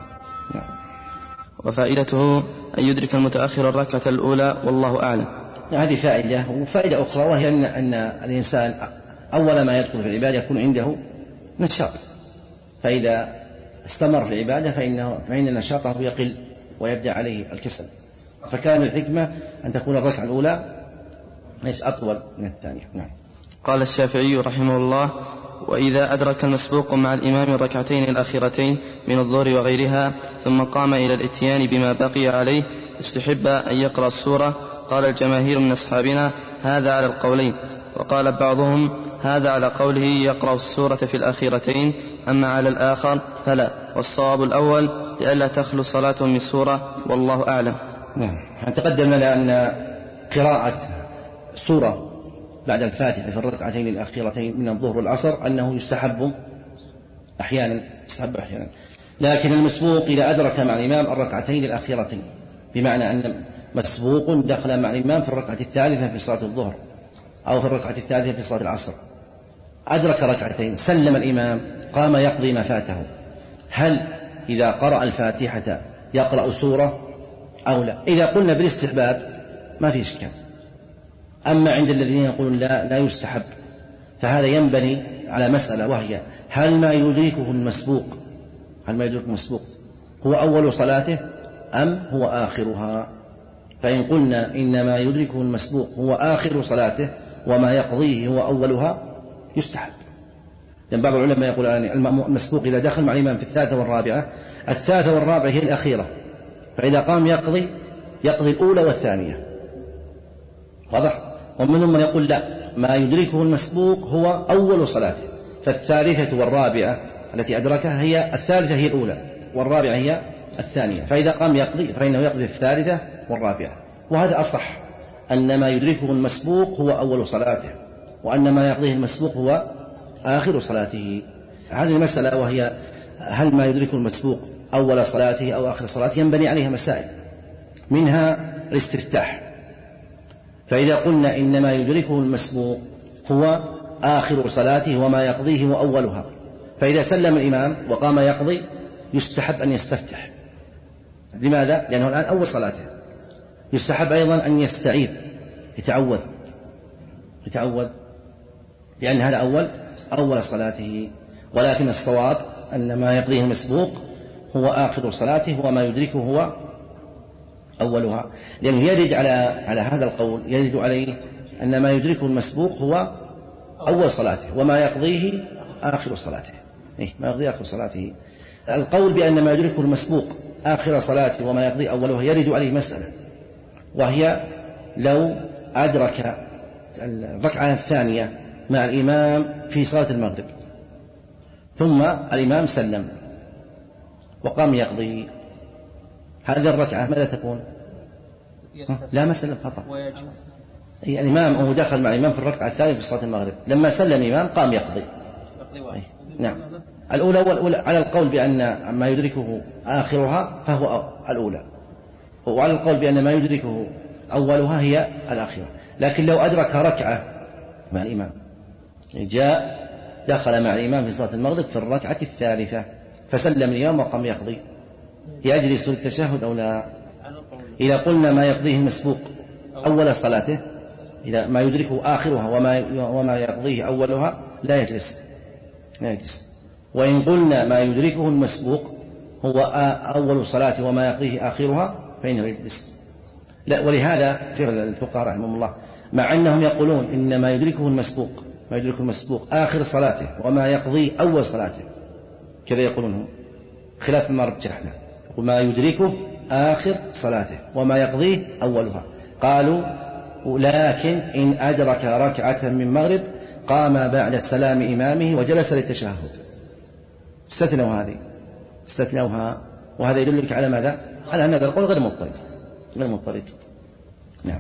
وفائدته أن يدرك المتأخر الركعة الأولى، والله أعلم. هذه فائدة. وفائدة أخرى وهي أن, أن الإنسان أول ما يدخل في العبادة يكون عنده نشاط، فإذا استمر في العبادة فإنه فإن نشاطه يقل ويبدأ عليه الكسل. فكان الحكمة أن تكون الركعة الأولى ليس أطول من الثانية. نعم. قال الشافعي رحمه الله: وإذا أدرك المسبوق مع الإمام الركعتين الأخيرتين من الظهر وغيرها ثم قام إلى الإتيان بما بقي عليه استحب أن يقرأ السورة. قال الجماهير من أصحابنا: هذا على القولين. وقال بعضهم: هذا على قوله يقرأ السورة في الأخيرتين، أما على الآخر فلا، والصواب الأول لئلا تخلو صلاة من سورة، والله أعلم. نعم. تقدم لنا أن قراءة سورة بعد الفاتحة في الركعتين الأخيرتين من الظهر والعصر أنه يستحب أحيانا يستحب أحيانا لكن المسبوق إذا أدرك مع الإمام الركعتين الأخيرتين، بمعنى أن مسبوق دخل مع الإمام في الركعة الثالثة في صلاة الظهر أو في الركعة الثالثة في صلاة العصر، أدرك ركعتين سلم الإمام قام يقضي ما فاته، هل إذا قرأ الفاتحة يقرأ سورة أو لا؟ إذا قلنا بالاستحباب ما في إشكال. أما عند الذين يقولون لا لا يستحب فهذا ينبني على مسألة، وهي هل ما يدركه المسبوق هل ما يدركه المسبوق هو أول صلاته أم هو آخرها؟ فإن قلنا إن ما يدركه المسبوق هو آخر صلاته وما يقضيه هو أولها يستحب، لأن بعض العلماء يقول المسبوق إذا دخل مع الإمام في الثالثة والرابعة، الثالثة والرابعة هي الأخيرة، فإذا قام يقضي يقضي الأولى والثانية، واضح؟ ومنهم من يقول لا، ما يدركه المسبوق هو أول صلاته، فالثالثة والرابعة التي أدركها هي الثالثة هي الأولى والرابعة هي الثانية، فإذا قام يقضي فإنه يقضي الثالثة والرابعة. وهذا أصح، أن ما يدركه المسبوق هو أول صلاته، وأن ما يقضيه المسبوق هو آخر صلاته. هذه المسألة وهي هل ما يدركه المسبوق أول صلاته أو آخر صلاته ينبني عليها مسائل، منها الاستفتاح. فإذا قلنا إن ما يدركه المسبوق هو آخر صلاته وما يقضيه هو أولها. فإذا سلم الإمام وقام يقضي يستحب أن يستفتح. لماذا؟ لأنه الآن أول صلاته. يستحب أيضا أن يستعيذ، يتعوذ يتعوذ لأن هذا أول أول صلاته. ولكن الصواب أن ما يقضيه المسبوق هو آخر صلاته وما يدركه هو أولها، لأنه يرد على على هذا القول يرد عليه أن ما يدركه المسبوق هو أول صلاته وما يقضيه آخر صلاته. إيه ما يقضيه آخر صلاته. القول بأن ما يدركه المسبوق آخر صلاته وما يقضيه أولها يرد عليه مسألة، وهي لو أدرك الركعة الثانية مع الإمام في صلاة المغرب ثم الإمام سلم وقام يقضي، هذه الركعة ماذا تكون؟ لا ما سلم خطأ. يعني الإمام هو دخل مع الإمام في الركعة الثانية في صلاة المغرب، لما سلم الإمام قام يقضي. نعم الأولى والأولى على القول بأن ما يدركه آخرها فهو الأولى، وعلى القول بأن ما يدركه أولها هي الآخرة. لكن لو أدرك ركعة مع الإمام جاء دخل مع الإمام في صلاة المغرب في الركعة الثالثة فسلم الإمام وقام يقضي، يجلس للتشهد أو لا؟ إذا قلنا ما يقضيه المسبوق أول صلاته، إذا ما يدركه آخرها وما وما يقضيه أولها لا يجلس لا يجلس. وإن قلنا ما يدركه المسبوق هو أول صلاته وما يقضيه آخرها فإنه يجلس. لا، ولهذا الفقهاء رحمهم الله مع أنهم يقولون إن ما يدركه المسبوق ما يدركه المسبوق آخر صلاته وما يقضيه أول صلاته، كذا يقولون خلاف ما رجحنا، وما يدركه آخر صلاته وما يقضيه أولها. قالوا لكن إن أدرك ركعة من مغرب قام بعد السلام إمامه وجلس للتشهد، استثنوا هذه استثنوها، وهذا يدلك على ماذا؟ على أن هذا القول غير مضطرد غير مضطرد. نعم.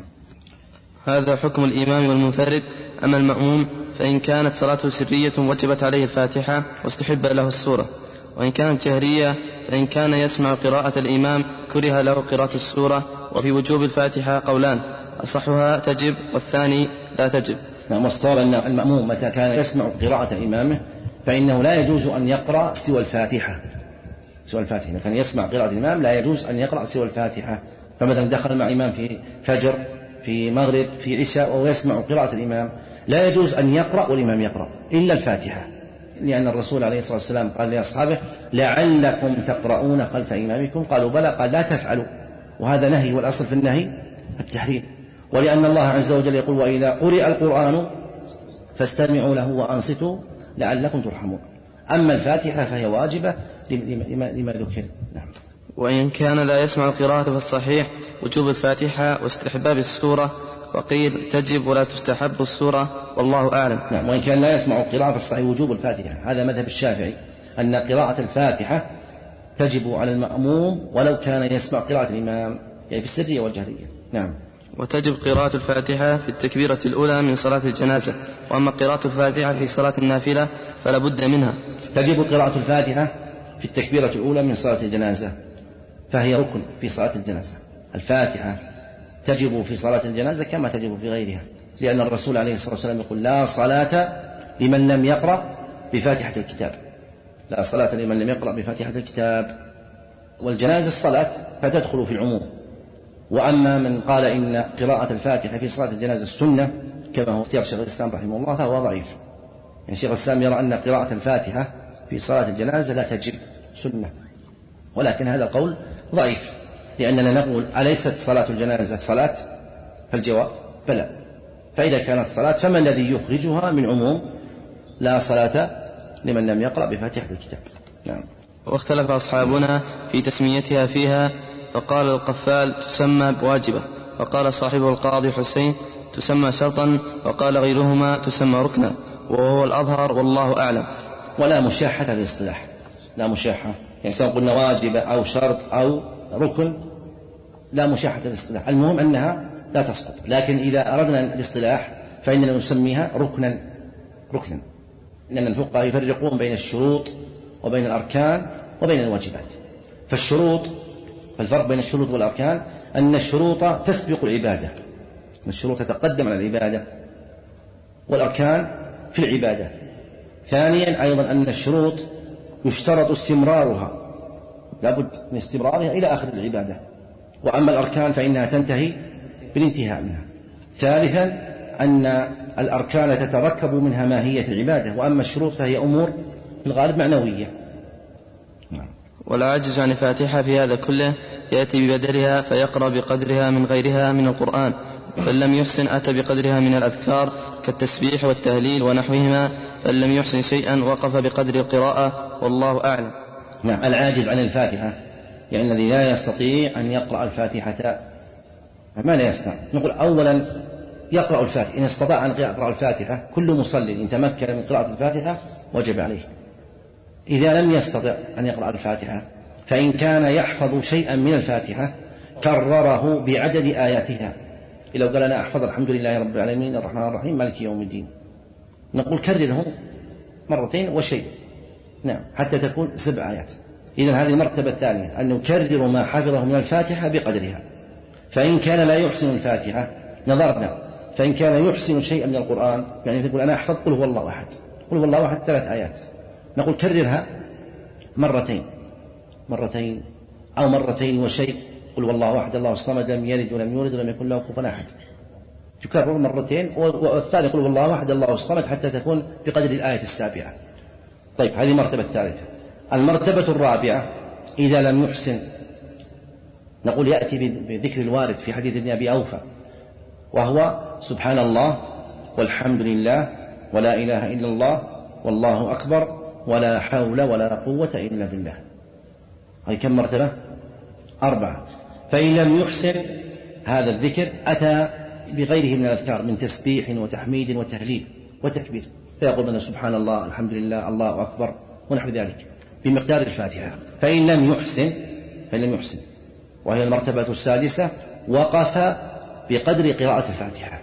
هذا حكم الإمام والمنفرد. أما المأموم فإن كانت صلاته سرية وجبت عليه الفاتحة واستحب له السورة، وإن كانت جهرية فإن كان يسمع قراءة الإمام كره له قراءة السورة. وفي وجوب الفاتحة قولان، أصحها تجب والثاني لا تجب. نعم. والصواب أن المأموم متى كان يسمع قراءة إمامه فإنه لا يجوز أن يقرأ سوى الفاتحة سوى الفاتحة إذا كان يسمع قراءة الإمام لا يجوز أن يقرأ سوى الفاتحة. فمثلا دخل مع إمام في فجر في مغرب في عشاء وهو يسمع قراءة الإمام لا يجوز أن يقرأ والإمام يقرأ إلا الفاتحة، لأن الرسول عليه الصلاة والسلام قال لأصحابه لعلكم تقرؤون خلف إمامكم، قالوا بلى، قال لا تفعلوا، وهذا نهي، والأصل في النهي التحريم. ولأن الله عز وجل يقول وإذا قرئ القرآن فاستمعوا له وأنصتوا لعلكم ترحمون. أما الفاتحة فهي واجبة لما, لما ذكر. نعم. وإن كان لا يسمع القراءة فالصحيح وجوب الفاتحة واستحباب السورة، وقيل تجب ولا تستحب السورة، والله أعلم. نعم. وإن كان لا يسمع القراءة فالصحيح وجوب الفاتحة، هذا مذهب الشافعي أن قراءة الفاتحة تجب على المأموم ولو كان يسمع قراءة الإمام يعني في السرية والجهرية. نعم. وتجب قراءة الفاتحة في التكبيرة الأولى من صلاة الجنازة، وأما قراءة الفاتحة في صلاة النافلة فلا بد منها. تجب قراءة الفاتحة في التكبيرة الأولى من صلاة الجنازة، فهي ركن في صلاة الجنازة. الفاتحة تجب في صلاة الجنازة كما تجب في غيرها، لأن الرسول عليه الصلاة والسلام يقول لا صلاة لمن لم يقرأ بفاتحة الكتاب، لا صلاة لمن لم يقرأ بفاتحة الكتاب. والجنازة الصلاة فتدخل في العموم. وأما من قال إن قراءة الفاتحة في صلاة الجنازة السنة كما هو اختيار شيخ الإسلام رحمه الله فهو ضعيف. يعني شيخ الإسلام يرى أن قراءة الفاتحة في صلاة الجنازة لا تجب سنة، ولكن هذا القول ضعيف، لأننا نقول أليست صلاة الجنازة صلاة؟ فالجواب بلى. فإذا كانت صلاة فما الذي يخرجها من عموم لا صلاة لمن لم يقرأ بفاتحة الكتاب؟ نعم. واختلف أصحابنا في تسميتها فيها، فقال القفال تسمى بواجبة، وقال صاحبه القاضي حسين تسمى شرطا، وقال غيرهما تسمى ركنا، وهو الأظهر والله أعلم. ولا مشاحة في الاصطلاح، لا مشاحة، يعني سواء قلنا واجبة أو شرط أو ركن لا مشاحة في الاصطلاح، المهم أنها لا تسقط. لكن إذا أردنا الاصطلاح فإننا نسميها ركنا ركنا لأن الفقهاء يفرقون بين الشروط وبين الأركان وبين الواجبات. فالشروط فالفرق بين الشروط والأركان أن الشروط تسبق العبادة، الشروط تتقدم على العبادة، والأركان في العبادة. ثانيا أيضا أن الشروط يشترط استمرارها، لابد من استمرارها إلى آخر العبادة، وأما الأركان فإنها تنتهي بالانتهاء منها. ثالثا أن الأركان تتركب منها ماهية العبادة، وأما الشروط فهي أمور في الغالب معنوية. والعاجز عن الفاتحة في هذا كله يأتي ببدلها فيقرأ بقدرها من غيرها من القرآن، فإن لم يحسن أتى بقدرها من الأذكار كالتسبيح والتهليل ونحوهما، فإن لم يحسن شيئا وقف بقدر القراءة، والله أعلم. نعم. العاجز عن الفاتحة يعني الذي لا يستطيع أن يقرأ الفاتحة، ما لا يستطيع. نقول أولا يقرأ الفاتحة، إن استطاع أن يقرأ الفاتحة، كل مصلي إن تمكن من قراءة الفاتحة وجب عليه. إذا لم يستطع أن يقرأ الفاتحة فإن كان يحفظ شيئا من الفاتحة كرره بعدد آياتها. لو قال أنا أحفظ الحمد لله رب العالمين الرحمن الرحيم مالك يوم الدين، نقول كرره مرتين وشيء، نعم، حتى تكون سبع آيات. إذن هذه المرتبة الثانية، أن يكرر ما حفظه من الفاتحة بقدرها. فإن كان لا يحسن الفاتحة نظرنا، فإن كان يحسن شيئا من القرآن، يعني تقول أنا أحفظ قل هو الله أحد، قل هو الله أحد ثلاث آيات، نقول كررها مرتين مرتين أو مرتين وشيء، قل هو الله أحد الله الصمد لم يلد ولم يولد ولم يكن له كفوا أحد، تكرر مرتين، والثاني قل هو الله أحد الله الصمد حتى تكون بقدر الآية السابعة. طيب، هذه المرتبة الثالثة. المرتبة الرابعة إذا لم يحسن، نقول يأتي بذكر الوارد في حديث ابن أبي أوفى، وهو سبحان الله والحمد لله ولا إله إلا الله والله أكبر ولا حول ولا قوة إلا بالله. هذه كم مرتبة؟ أربعة. فإن لم يحسن هذا الذكر أتى بغيره من الأذكار من تسبيح وتحميد وتهليل وتكبير، فيقول مثلا سبحان الله الحمد لله الله أكبر ونحو ذلك بمقدار الفاتحة. فإن لم يحسن فإن لم يحسن وهي المرتبة السادسة، وقف بقدر قراءة الفاتحة،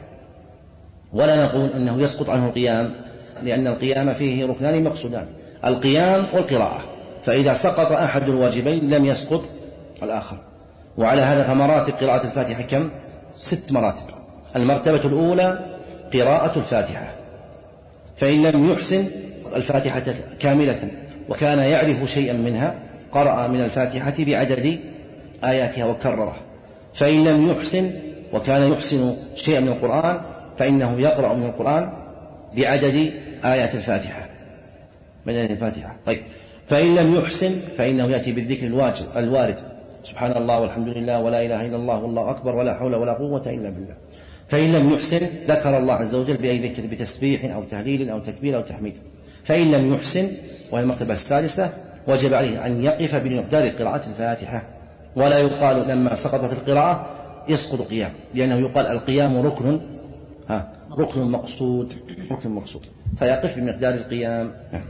ولا نقول أنه يسقط عنه القيام، لأن القيام فيه ركنان مقصودان، القيام والقراءة، فإذا سقط أحد الواجبين لم يسقط الآخر. وعلى هذا فمراتب قراءة الفاتحة كم؟ ست مراتب. المرتبة الأولى قراءة الفاتحة، فإن لم يحسن الفاتحة كاملة وكان يعرف شيئا منها قرأ من الفاتحة بعدد آياتها وكرره. فإن لم يحسن وكان يحسن شيئا من القرآن فإنه يقرأ من القرآن بعدد آيات الفاتحة من آيات الفاتحة. طيب، فإن لم يحسن فإنه يأتي بالذكر الواجب الوارد سبحان الله والحمد لله ولا إله إلا الله والله أكبر ولا حول ولا قوة إلا بالله. فإن لم يحسن ذكر الله عز وجل بأي ذكر، بتسبيح أو تهليل أو تكبير أو تحميد. فإن لم يحسن وهي المرتبة السادسة وجب عليه أن يقف بمقدار قراءة الفاتحة، ولا يقال لما سقطت القراءة يسقط قيام، لأنه يقال القيام ركن ها ركن مقصود ركن مقصود فيقف بمقدار القيام.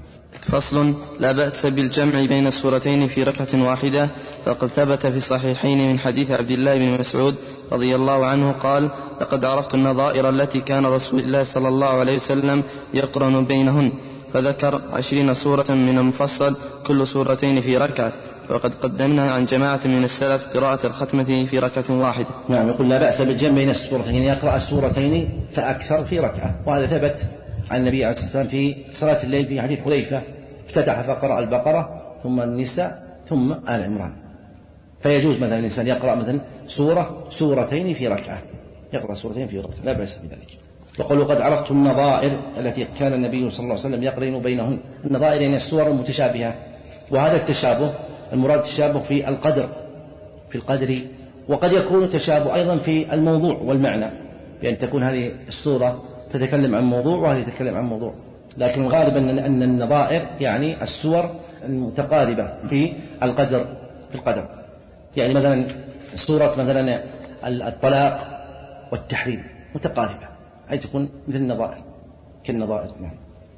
فصل. لا بأس بالجمع بين السورتين في ركعة واحدة، فقد ثبت في الصحيحين من حديث عبد الله بن مسعود رضي الله عنه قال: لقد عرفت النظائر التي كان رسول الله صلى الله عليه وسلم يقرن بينهن، فذكر عشرين سورة من المفصل كل سورتين في ركعة، وقد قدمنا عن جماعة من السلف قراءة الختمة في ركعة واحدة. نعم، يقول لا بأس بالجمع بين السورتين، يقرأ السورتين فأكثر في ركعة، وهذا ثبت عن النبي عليه الصلاة والسلام في صلاة الليل في حديث حذيفة، افتتح فقرأ البقرة ثم النساء ثم آل عمران. فيجوز مثلا الإنسان يقرأ مثلا سورة سورتين في ركعة، يقرأ سورتين في ركعة، لا بأس بذلك. وقالوا قد عرفت النظائر التي كان النبي صلى الله عليه وسلم يقرن بينهن. النظائر يعني السور المتشابهة، وهذا التشابه المراد التشابه في القدر في القدر وقد يكون تشابه أيضا في الموضوع والمعنى، بأن تكون هذه السورة تتكلم عن موضوع وهذه تتكلم عن موضوع، لكن الغالب أن النظائر يعني السور المتقاربة في القدر في القدر يعني مثلا سورة مثلا الطلاق والتحريم متقاربة، أي تكون مثل النظائر كالنظائر. نعم.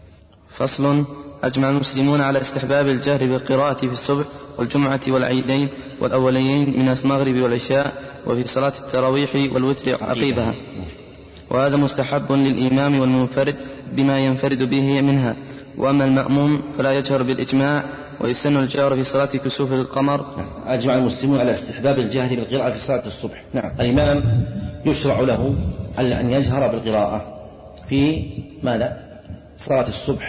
فصل. أجمع المسلمون على استحباب الجهر بالقراءة في الصبح والجمعة والعيدين والأوليين من المغرب والعشاء، وفي صلاة التراويح والوتر عقيبها، وهذا مستحب للإمام والمنفرد بما ينفرد به منها، وأما المأموم فلا يجهر بالإجماع، ويسن الجهر في صلاة كسوف القمر. أجمع المسلمون على استحباب الجهر بالقراءة في صلاة الصبح. نعم، الإمام يشرع له أن يجهر بالقراءة في ماذا؟ صلاة الصبح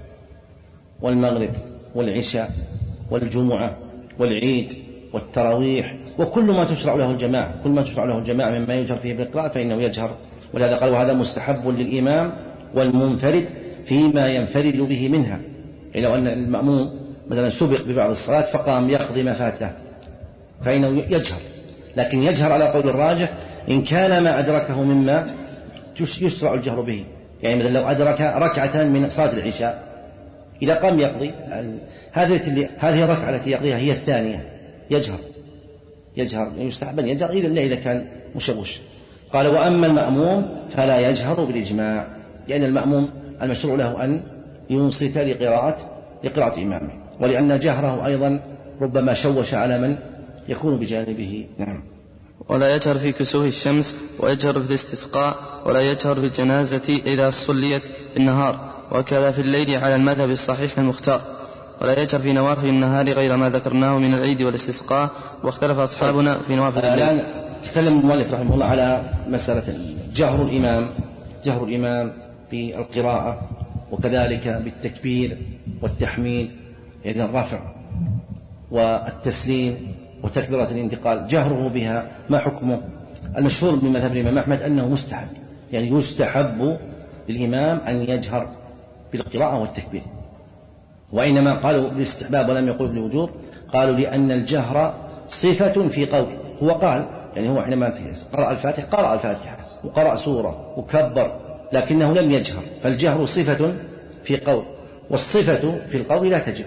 والمغرب والعشاء والجمعة والعيد والتراويح وكل ما تشرع له الجماعة، كل ما تشرع له الجماعة مما يجهر فيه بالقراءة فإنه يجهر. ولهذا قال وهذا مستحب للإمام والمنفرد فيما ينفرد به منها. يعني لو أن المأموم مثلا سبق ببعض الصلاة فقام يقضي ما فاته فإنه يجهر، لكن يجهر على قول الراجح إن كان ما أدركه مما يسرع الجهر به. يعني مثلا لو أدرك ركعة من صلاة العشاء إذا قام يقضي هذه هذه الركعة التي يقضيها هي الثانية يجهر يجهر يستحب أن يجهر إذا إذا كان مشوش. قال وأما المأموم فلا يجهر بالإجماع، لأن المأموم المشروع له أن ينصت لقراءة لقراءة إمامه، ولأن جهره أيضا ربما شوش على من يكون بجانبه. نعم. ولا يجهر في كسوف الشمس، ويجهر في الاستسقاء، ولا يجهر في الجنازة إذا صليت بالنهار، وكذا في الليل على المذهب الصحيح المختار. ولا يجهر في نوافل النهار غير ما ذكرناه من العيد والاستسقاء، واختلف أصحابنا في نوافل الليل. الآن تكلم المؤلف رحمه الله على مسألة جهر الإمام جهر الإمام بالقراءة، وكذلك بالتكبير والتحميد، يعني الرفع والتسليم وتكبيرة الانتقال، جهره بها ما حكمه؟ المشهور من مذهب الإمام أحمد أنه مستحب، يعني يستحب للإمام أن يجهر بالقراءة والتكبير. وإنما قالوا بالاستحباب ولم يقولوا بالوجوب، قالوا لأن الجهر صفة في قول. هو قال يعني هو حينما قرأ الفاتحة قرأ الفاتحة وقرأ سورة وكبر، لكنه لم يجهر، فالجهر صفة في قول، والصفة في القول لا تجب.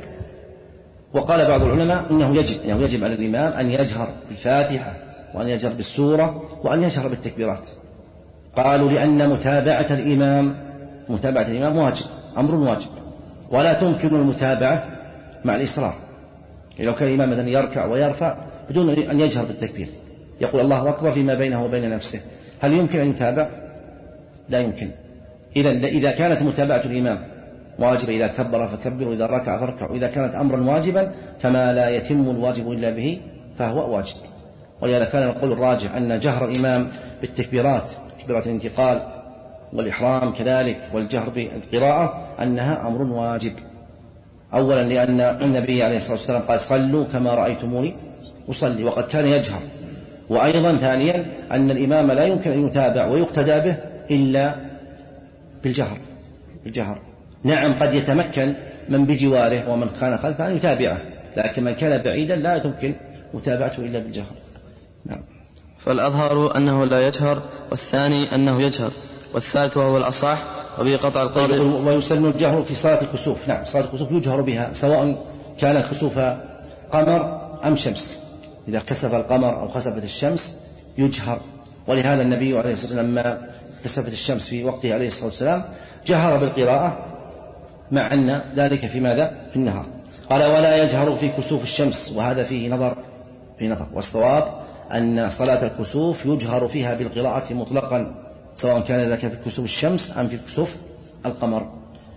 وقال بعض العلماء إنه يجب إنه يجب على الإمام أن يجهر بالفاتحة وأن يجهر بالسورة وأن يجهر بالتكبيرات. قالوا لأن متابعة الإمام متابعة الإمام واجب، أمر واجب، ولا تمكن المتابعة مع الإصرار. يعني لو كان الإمام مثلا يركع ويرفع بدون أن يجهر بالتكبير، يقول الله أكبر فيما بينه وبين نفسه، هل يمكن أن يتابع؟ لا يمكن. إذا إذا كانت متابعة الإمام واجبة، إذا كبر فكبر وإذا ركع فاركع، وإذا كانت أمرا واجبا فما لا يتم الواجب إلا به فهو واجب. ولهذا كان القول الراجح أن جهر الإمام بالتكبيرات، تكبيرات الانتقال والإحرام كذلك والجهر بالقراءة أنها أمر واجب. أولا لأن النبي عليه الصلاة والسلام قال صلوا كما رأيتموني أصلي، وقد كان يجهر. وأيضا ثانيا أن الإمام لا يمكن أن يتابع ويقتدى به إلا بالجهر بالجهر. نعم قد يتمكن من بجواره ومن كان خلفه أن يتابعه، لكن من كان بعيدا لا يمكن متابعته إلا بالجهر. نعم. فالأظهر أنه لا يجهر، والثاني أنه يجهر، والثالث وهو الأصح، وبه قطع القاضي. ويسن الجهر في صلاة الكسوف. نعم صلاة الكسوف يجهر بها سواء كان كسوف قمر أم شمس، إذا كسف القمر أو خسفت الشمس يجهر. ولهذا النبي عليه الصلاة والسلام لما كسفت الشمس في وقته عليه الصلاة والسلام جهر بالقراءة، مع أن ذلك في ماذا؟ في النهار. قال ولا يجهر في كسوف الشمس، وهذا فيه نظر في نظر والصواب أن صلاة الكسوف يجهر فيها بالقراءة مطلقا، سواء كان ذلك في كسوف الشمس أم في كسوف القمر.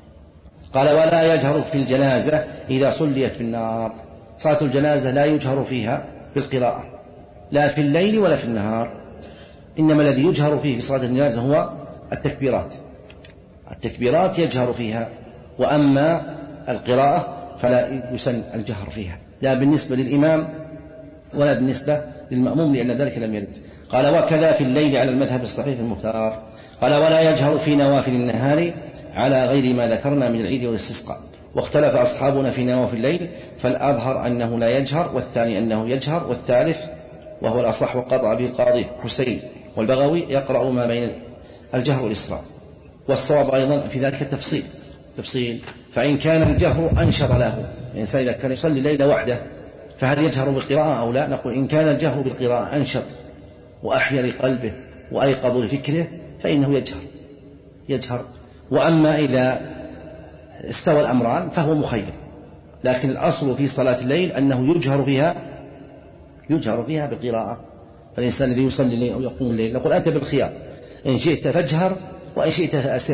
قال ولا يجهر في الجنازة إذا صليت بالنهار. صلاة الجنازة لا يجهر فيها بالقراءة لا في الليل ولا في النهار، إنما الذي يجهر فيه في صلاة الجنازة هو التكبيرات التكبيرات يجهر فيها، وأما القراءة فلا يسن الجهر فيها، لا بالنسبة للإمام ولا بالنسبة للمأموم، لأن ذلك لم يرد. قال وكذا في الليل على المذهب الصحيح المختار. قال ولا يجهر في نوافل النهار على غير ما ذكرنا من العيد والاستسقاء. واختلف أصحابنا في نوافل الليل، فالأظهر أنه لا يجهر، والثاني أنه يجهر، والثالث وهو الأصح وقطع به القاضي حسين والبغوي يقرأ ما بين الجهر والإسراء. والصواب أيضا في ذلك التفصيل تفصيل فإن كان الجهر أنشط له، الإنسان إذا كان يصلي الليل وحده فهل يجهر بالقراءة أو لا؟ نقول إن كان الجهر بالقراءة أنشط وأحيا لقلبه وأيقظ لفكره فإنه يجهر يجهر وأما إذا استوى الأمران فهو مخير. لكن الأصل في صلاة الليل أنه يجهر فيها يجهر فيها بالقراءة. فالإنسان الذي يصلي الليل أو يقوم الليل نقول أنت بالخيار، إن شئت فاجهر وإن شئت فأسر،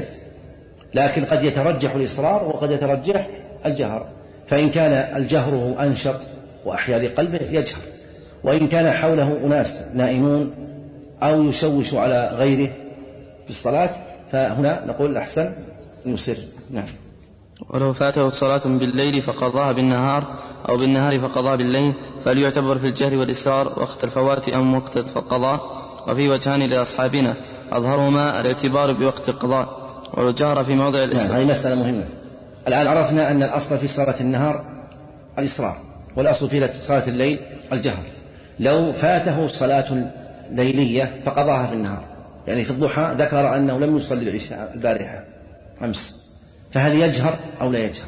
لكن قد يترجح الإصرار وقد يترجح الجهر. فإن كان الجهر أنشط وأحيا لقلبه يجهر، وإن كان حوله أناس نائمون أو يشوش على غيره في الصلاة فهنا نقول الأحسن يسر. نعم. ولو فاته صلاة بالليل فقضاها بالنهار أو بالنهار فقضاها بالليل، فهل يعتبر في الجهر والإسرار وقت الفوات أم وقت القضاء؟ وفي وجهان لأصحابنا أظهرهما الاعتبار بوقت القضاء والجهر في موضع الإسرار. نعم، هذه مسألة مهمة. الآن عرفنا أن الأصل في صلاة النهار الإسرار، والأصل في صلاة الليل الجهر. لو فاته صلاة ليلية فقضاها في النهار، يعني في الضحى ذكر أنه لم يصلي العشاء البارحة أمس، فهل يجهر أو لا يجهر؟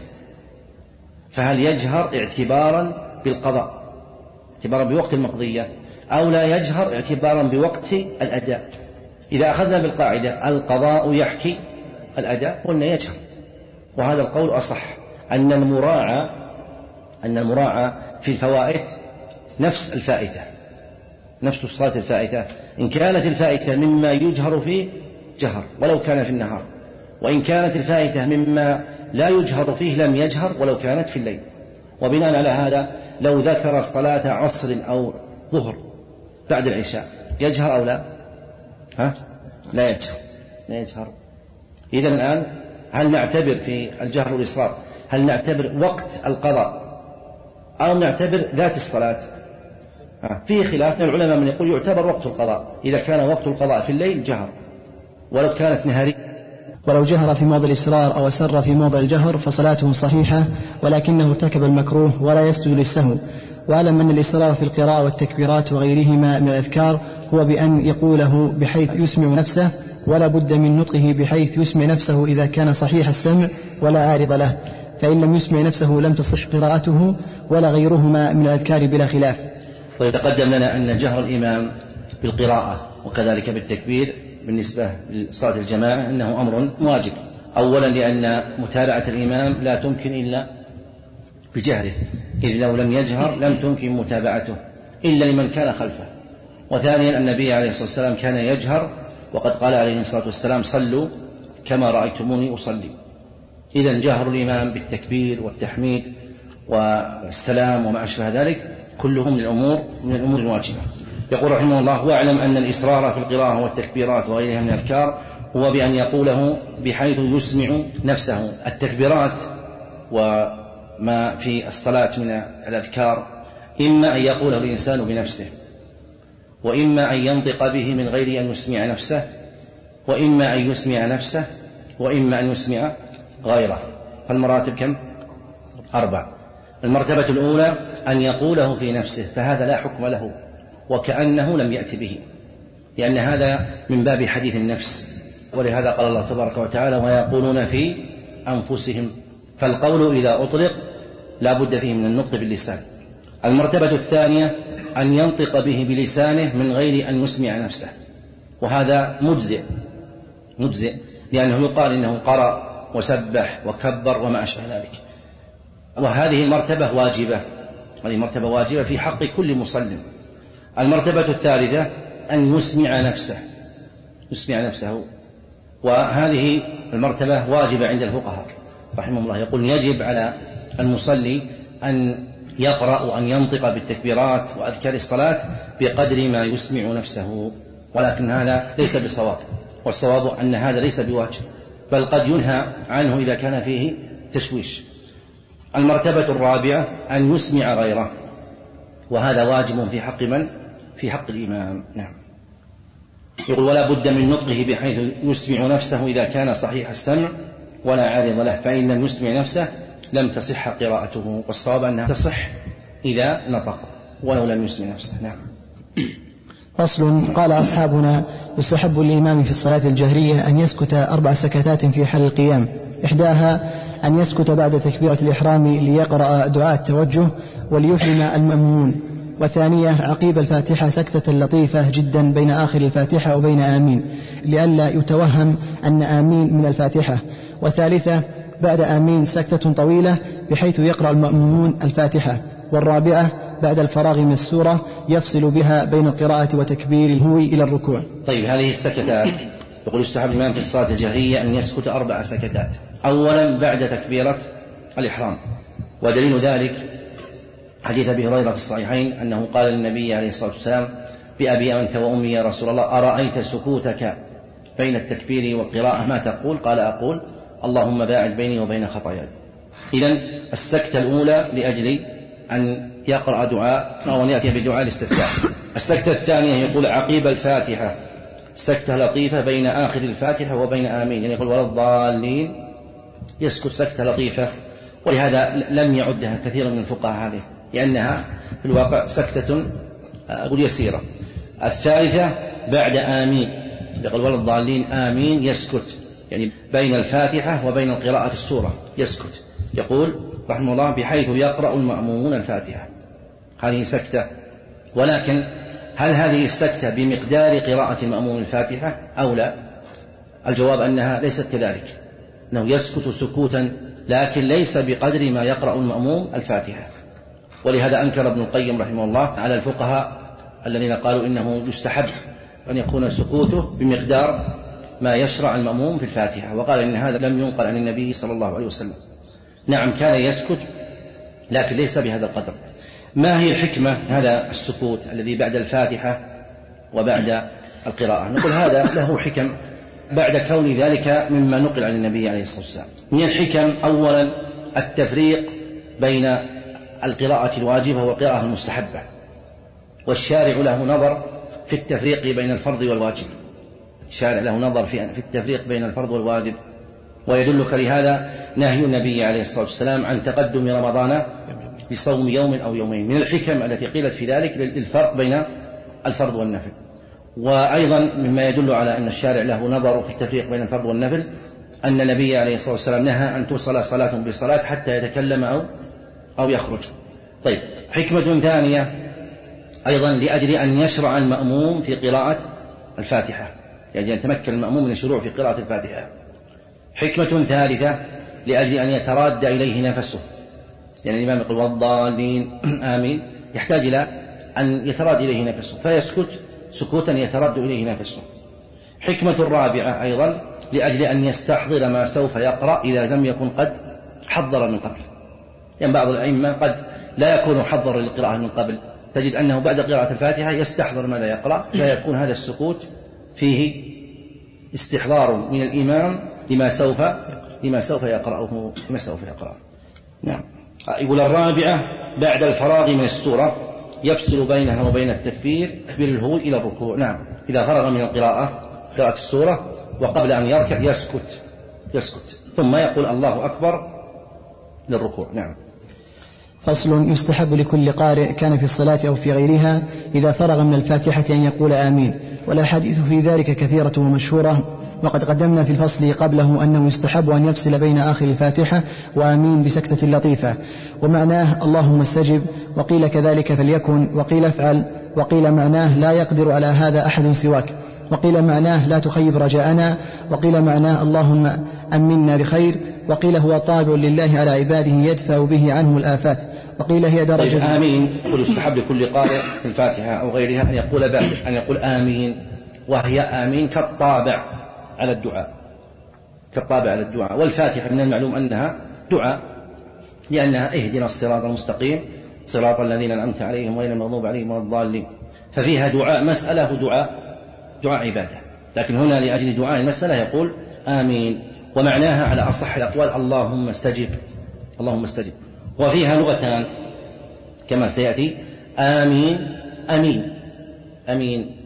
فهل يجهر اعتبارا بالقضاء اعتبارا بوقت المقضية، أو لا يجهر اعتبارا بوقت الأداء؟ إذا أخذنا بالقاعدة القضاء يحكي الأداء قلنا يجهر، وهذا القول أصح. أن المراعى أن المراعى في الفوائد نفس الفائتة، نفس الصلاة الفائتة. إن كانت الفائتة مما يجهر فيه جهر ولو كان في النهار، وإن كانت الفائتة مما لا يجهر فيه لم يجهر ولو كانت في الليل. وبناء على هذا لو ذكر صلاة عصر أو ظهر بعد العشاء يجهر أو لا؟ ها؟ لا يجهر لا يجهر إذن الآن هل نعتبر في الجهر والإصرار هل نعتبر وقت القضاء أو نعتبر ذات الصلاة؟ فيه خلاف من العلماء، من يقول يعتبر وقت القضاء، إذا كان وقت القضاء في الليل جهر ولو كانت نهارية. ولو جهر في موضع الإسرار أو أسر في موضع الجهر فصلاته صحيحة، ولكنه ارتكب المكروه ولا يسجد للسهو. واعلم أن الإصرار في القراءة والتكبيرات وغيرهما من الأذكار هو بأن يقوله بحيث يسمع نفسه، ولا بد من نطقه بحيث يسمع نفسه إذا كان صحيح السمع ولا عارض له، فإن لم يسمع نفسه لم تصح قراءته، ولا غيرهما من الأذكار بلا خلاف. طيب، تقدم لنا أن جهر الإمام بالقراءة وكذلك بالتكبير بالنسبة لصلاة الجماعة أنه أمر واجب. أولا لأن متابعة الإمام لا تمكن إلا بجهره، إذ لو لم يجهر لم تمكن متابعته إلا لمن كان خلفه. وثانيا النبي عليه الصلاة والسلام كان يجهر، وقد قال عليه الصلاة والسلام صلوا كما رأيتموني أصلي. إذن جهر الإمام بالتكبير والتحميد والسلام وما أشبه ذلك كلهم من الأمور من الأمور الواجبة. يقول رحمه الله: واعلم أن الإصرار في القراءة والتكبيرات وغيرها من الأذكار هو بأن يقوله بحيث يسمع نفسه. التكبيرات وما في الصلاة من الأذكار إما أن يقوله الإنسان بنفسه، وإما أن ينطق به من غير أن يسمع نفسه، وإما أن يسمع نفسه، وإما أن يسمع غيره. فالمراتب كم؟ أربع. المرتبة الأولى أن يقوله في نفسه، فهذا لا حكم له وكأنه لم يأتي به، لأن هذا من باب حديث النفس، ولهذا قال الله تبارك وتعالى: ويقولون في أنفسهم. فالقول إذا أطلق لا بد فيه من النطق باللسان. المرتبة الثانية أن ينطق به بلسانه من غير أن يسمع نفسه، وهذا مجزئ مجزئ لأنه يقال إنه قرأ وسبح وكبر وما أشبه ذلك. وهذه المرتبة واجبة، هذه مرتبة واجبة في حق كل مسلم. المرتبة الثالثة أن يسمع نفسه يسمع نفسه وهذه المرتبة واجبة عند الفقهاء رحمه الله. يقول يجب على المصلي أن يقرأ وأن ينطق بالتكبيرات وأذكار الصلاة بقدر ما يسمع نفسه، ولكن هذا ليس بصواب، والصواب أن هذا ليس بواجب، بل قد ينهى عنه إذا كان فيه تشويش. المرتبة الرابعة أن يسمع غيره، وهذا واجب في حق من؟ في حق الإمام. نعم. يقول: ولا بد من نطقه بحيث يسمع نفسه إذا كان صحيح السمع ولا عارض له، فإن لم يسمع نفسه لم تصح قراءته، والصواب أنها تصح إذا نطق ولو لم يسمع نفسه. نعم. فصل. قال أصحابنا: يستحب للإمام في الصلاة الجهرية أن يسكت أربع سكتات في حال القيام، إحداها أن يسكت بعد تكبيرة الإحرام ليقرأ دعاء التوجه وليحرم المأمومون، وثانية عقيب الفاتحة سكتة لطيفة جدا بين آخر الفاتحة وبين آمين لئلا يتوهم أن آمين من الفاتحة، وثالثة بعد آمين سكتة طويلة بحيث يقرأ المأمومون الفاتحة، والرابعة بعد الفراغ من السورة يفصل بها بين القراءة وتكبير الهوي إلى الركوع. طيب، هذه السكتات يقول يستحب الإمام في الصلاة الجهرية أن يسكت أربع سكتات. أولا بعد تكبيرة الإحرام، ودليل ذلك حديث أبي هريرة في الصحيحين أنه قال للنبي عليه الصلاة والسلام: بأبي أنت وأمي يا رسول الله، أرأيت سكوتك بين التكبير والقراءة ما تقول؟ قال أقول اللهم باعد بيني وبين خطاياي. إذن السكتة الأولى لأجل أن يقرأ دعاء أو أن يأتي بدعاء الاستفتاح. السكتة الثانية يقول عقيب الفاتحة سكتة لطيفة بين آخر الفاتحة وبين آمين، يعني يقول ولا الضالين، يسكت سكتة لطيفة، ولهذا لم يعدها كثير من الفقهاء هذه، لأنها في الواقع سكتة أقول يسيرة. الثالثة بعد آمين، يقول ولا الضالين آمين، يسكت يعني بين الفاتحة وبين قراءة السورة يسكت، يقول رحمه الله بحيث يقرأ المأمومون الفاتحة. هذه سكتة، ولكن هل هذه السكتة بمقدار قراءة المأموم الفاتحة أو لا؟ الجواب أنها ليست كذلك، أنه يسكت سكوتا لكن ليس بقدر ما يقرأ المأموم الفاتحة. ولهذا أنكر ابن القيم رحمه الله على الفقهاء الذين قالوا إنه يستحب أن يكون سكوته بمقدار ما يشرع المأموم في الفاتحة، وقال إن هذا لم ينقل عن النبي صلى الله عليه وسلم. نعم كان يسكت لكن ليس بهذا القدر. ما هي الحكمة هذا السكوت الذي بعد الفاتحة وبعد القراءة؟ نقول هذا له حكم بعد كون ذلك مما نقل عن النبي عليه الصلاة والسلام. من الحكم أولا التفريق بين القراءة الواجبة والقراءة المستحبة، والشارع له نظر في التفريق بين الفرض والواجب، الشارع له نظر في التفريق بين الفرض والواجب، ويدلك لهذا نهي النبي عليه الصلاة والسلام عن تقدم رمضان بصوم يوم أو يومين. من الحكم التي قيلت في ذلك الفرق بين الفرض والنفل. وأيضا مما يدل على أن الشارع له نظر في التفريق بين الفرض والنفل أن النبي عليه الصلاة والسلام نهى أن توصل صلاة بصلاة حتى يتكلم أو أو يخرج. طيب، حكمة ثانية أيضا لأجل أن يشرع المأموم في قراءة الفاتحة، يعني أن يتمكن المأموم من الشروع في قراءة الفاتحة. حكمة ثالثة لأجل أن يتراد إليه نفسه، يعني الإمام يقول والضالين آمين، يحتاج إلى أن يتراد إليه نفسه فيسكت سكوتا يترد إليه نفسه. حكمة الرابعة أيضا لأجل أن يستحضر ما سوف يقرأ إذا لم يكن قد حضر من قبل، يعني بعض الأئمة قد لا يكون حضر للقراءة من قبل، تجد أنه بعد قراءة الفاتحة يستحضر ماذا يقرأ، فيكون هذا السكوت فيه استحضار من الإمام لما سوف لما سوف يقرأه لما سوف يقرأه. نعم. يقول الرابعة بعد الفراغ من السورة يفصل بينها وبين التكبير تكبير الهو إلى الركوع. نعم، إذا فرغ من القراءة قراءة السورة وقبل أن يركع يسكت يسكت ثم يقول الله أكبر للركوع. نعم. فصل. يستحب لكل قارئ كان في الصلاة أو في غيرها إذا فرغ من الفاتحة أن يقول آمين، والأحاديث في ذلك كثيرة ومشهورة، وقد قدمنا في الفصل قبله أنه يستحب أن يفصل بين آخر الفاتحة وآمين بسكتة لطيفة، ومعناه اللهم استجب، وقيل كذلك فليكن، وقيل افعل، وقيل معناه لا يقدر على هذا أحد سواك، وقيل معناه لا تخيب رجاءنا، وقيل معناه اللهم أمنا بخير، وقيل هو طابع لله على عباده يدفع به عنهم الآفات، وقيل هي درجة. طيب آمين يقول يستحب لكل قارئ في الفاتحة أو غيرها أن يقول بعد أن يقول آمين، وهي آمين كالطابع على الدعاء كالطابع على الدعاء والفاتحة من المعلوم أنها دعاء، لأنها اهدنا الصراط المستقيم صراط الذين أنعمت عليهم غير المغضوب عليهم ولا الضالين، ففيها دعاء مسألة دعاء دعاء عبادة، لكن هنا لأجل دعاء المسألة يقول آمين، ومعناها على أصح الأقوال اللهم استجب اللهم استجب. وفيها لغتان كما سيأتي، آمين أمين أمين،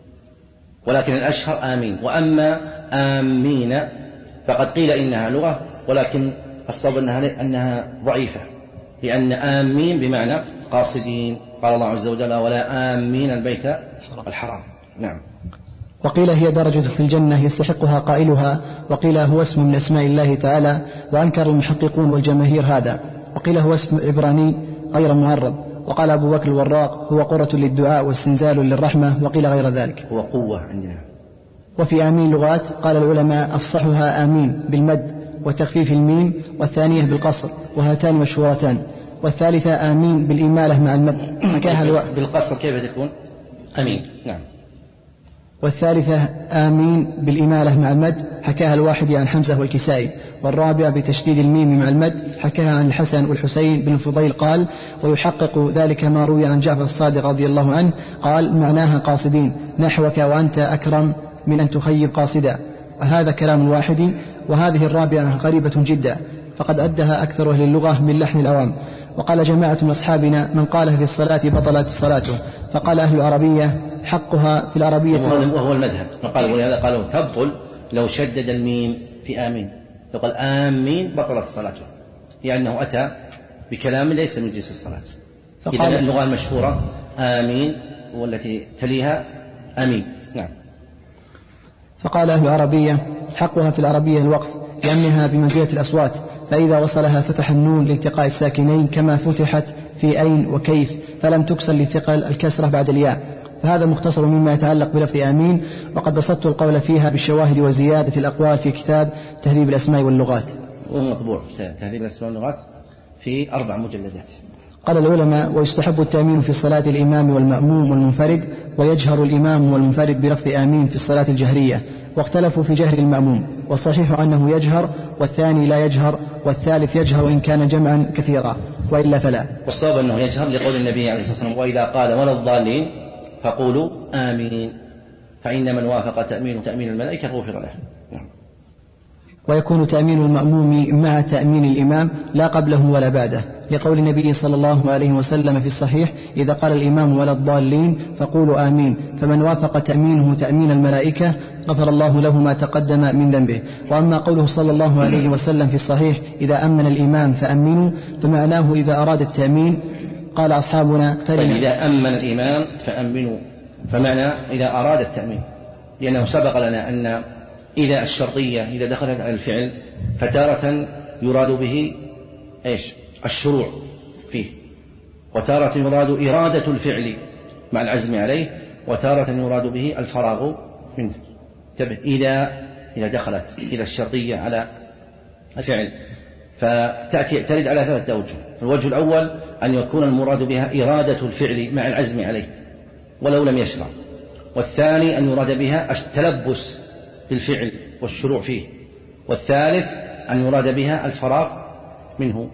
ولكن الأشهر آمين، وأما آمين فقد قيل إنها لغة، ولكن الصواب أنها, أنها ضعيفة، لأن آمين بمعنى قاصدين، قال الله عز وجل ولا آمين البيت الحرام. نعم. وقيل هي درجة في الجنة يستحقها قائلها، وقيل هو اسم من أسماء الله تعالى، وأنكر المحققون والجماهير هذا، وقيل هو اسم عبراني غير معرب، وقال أبو بكر الوراق هو قرة للدعاء واستنزال للرحمة، وقيل غير ذلك. هو قوة عندنا. وفي آمين لغات، قال العلماء أفصحها آمين بالمد وتخفيف الميم، والثانية بالقصر، وهاتان مشهورتان، والثالثة آمين بالإمالة مع المد حكاها الو... بالقصر كيف تكون أمين؟ نعم. والثالثة آمين بالإمالة مع المد حكاها الواحدي عن حمزة والكسائي، والرابع بتشديد الميم مع المد حكاها عن الحسن والحسين بن الفضيل قال، ويحقق ذلك ما روي عن جعفر الصادق رضي الله عنه قال معناها قاصدين نحوك وأنت أكرم من أن تخيب قاصدا. هذا كلام الواحد. وهذه الرابعة غريبة جدا، فقد أدها أكثر أهل اللغة من لحن الأوام. وقال جماعة من أصحابنا من قالها في الصلاة بطلت صلاته. فقال أهل العربية حقها في العربية، وهو المذهب. قالوا ولهذا قالوا تبطل لو شدد الميم في آمين، لو قال آمين بطلت صلاته، يعني أنه أتى بكلام ليس من جنس الصلاة. إذا اللغة المشهورة آمين والتي تليها آمين. نعم. فقال أهل العربية حقها في العربية الوقف لأنها بمنزلة الأصوات، فإذا وصلها فتح النون لالتقاء الساكنين كما فتحت في أين وكيف، فلم تكسر لثقل الكسرة بعد الياء. فهذا مختصر مما يتعلق بلفظ آمين، وقد بسطت القول فيها بالشواهد وزيادة الأقوال في كتاب تهذيب الأسماء واللغات، ومطبوع تهذيب الأسماء واللغات في أربع مجلدات. قال العلماء ويستحب التأمين في الصلاة الإمام والمأموم والمنفرد، ويجهر الإمام والمنفرد بلفظ آمين في الصلاة الجهرية، واختلفوا في جهر المأموم، والصحيح أنه يجهر، والثاني لا يجهر، والثالث يجهر إن كان جمعا كثيرا، وإلا فلا. والصواب أنه يجهر لقول النبي عليه الصلاة والسلام وإذا قال ولا الضالين فقولوا آمين، فإن من وافق تأمين تأمين الملائكة غفر له. ويكون تأمين المأموم مع تأمين الإمام لا قبله ولا بعده، لقول النبي صلى الله عليه وسلم في الصحيح إذا قال الإمام ولا الضالين فقولوا آمين، فمن وافق تأمينه تأمين الملائكة غفر الله له ما تقدم من ذنبه. وأما قوله صلى الله عليه وسلم في الصحيح إذا أمن الإمام فأمنوا، فمعناه إذا أراد التأمين. قال أصحابنا اقترنا إذا أمن الإمام فأمنوا، فمعنى إذا أراد التأمين، لأنه سبق لنا أن إذا الشرطية إذا دخلت على الفعل فتارة يراد به إيش؟ الشروع فيه، وتارة يراد إرادة الفعل مع العزم عليه، وتارة يراد به الفراغ منه. انتبه، إذا إذا دخلت إذا الشرطية على الفعل فتأتي ترد على ثلاثة أوجه. الوجه الأول أن يكون المراد بها إرادة الفعل مع العزم عليه ولو لم يشرع، والثاني أن يراد بها التلبس بالفعل والشروع فيه، والثالث أن يراد بها الفراغ منه.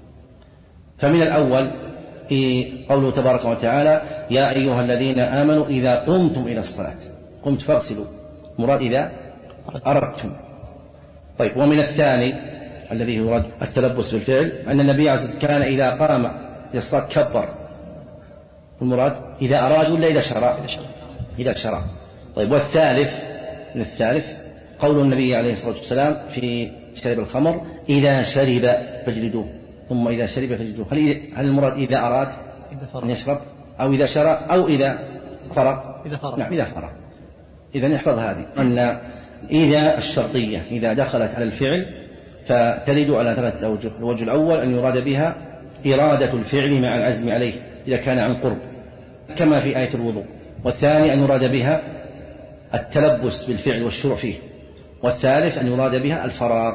فمن الأول في قوله تبارك وتعالى يا أيها الذين آمنوا إذا قمتم إلى الصلاة، قمت فاغسلوا، مراد إذا أردتم. طيب، ومن الثاني الذي يراد التلبس بالفعل أن النبي عليه الصلاة والسلام كان إذا قام إلى الصلاة كبر، المراد إذا أراد ولا إذا شرع؟ إذا شرع. طيب، والثالث من الثالث قول النبي عليه الصلاة والسلام في شرب الخمر إذا شرب فاجلدوه، ثم إذا شرب فاجلدوه. هل هل المراد إذا أراد أن يشرب أو إذا شرع أو إذا فرغ؟ إذا فرغ. نعم، إذا فرغ. إذا نحفظ هذه أن إذا الشرطية إذا دخلت على الفعل فترد على ثلاثة أوجه. الوجه الأول أن يراد بها إرادة الفعل مع العزم عليه إذا كان عن قرب كما في آية الوضوء، والثاني أن يراد بها التلبس بالفعل والشروع فيه، والثالث أن يراد بها الفراغ.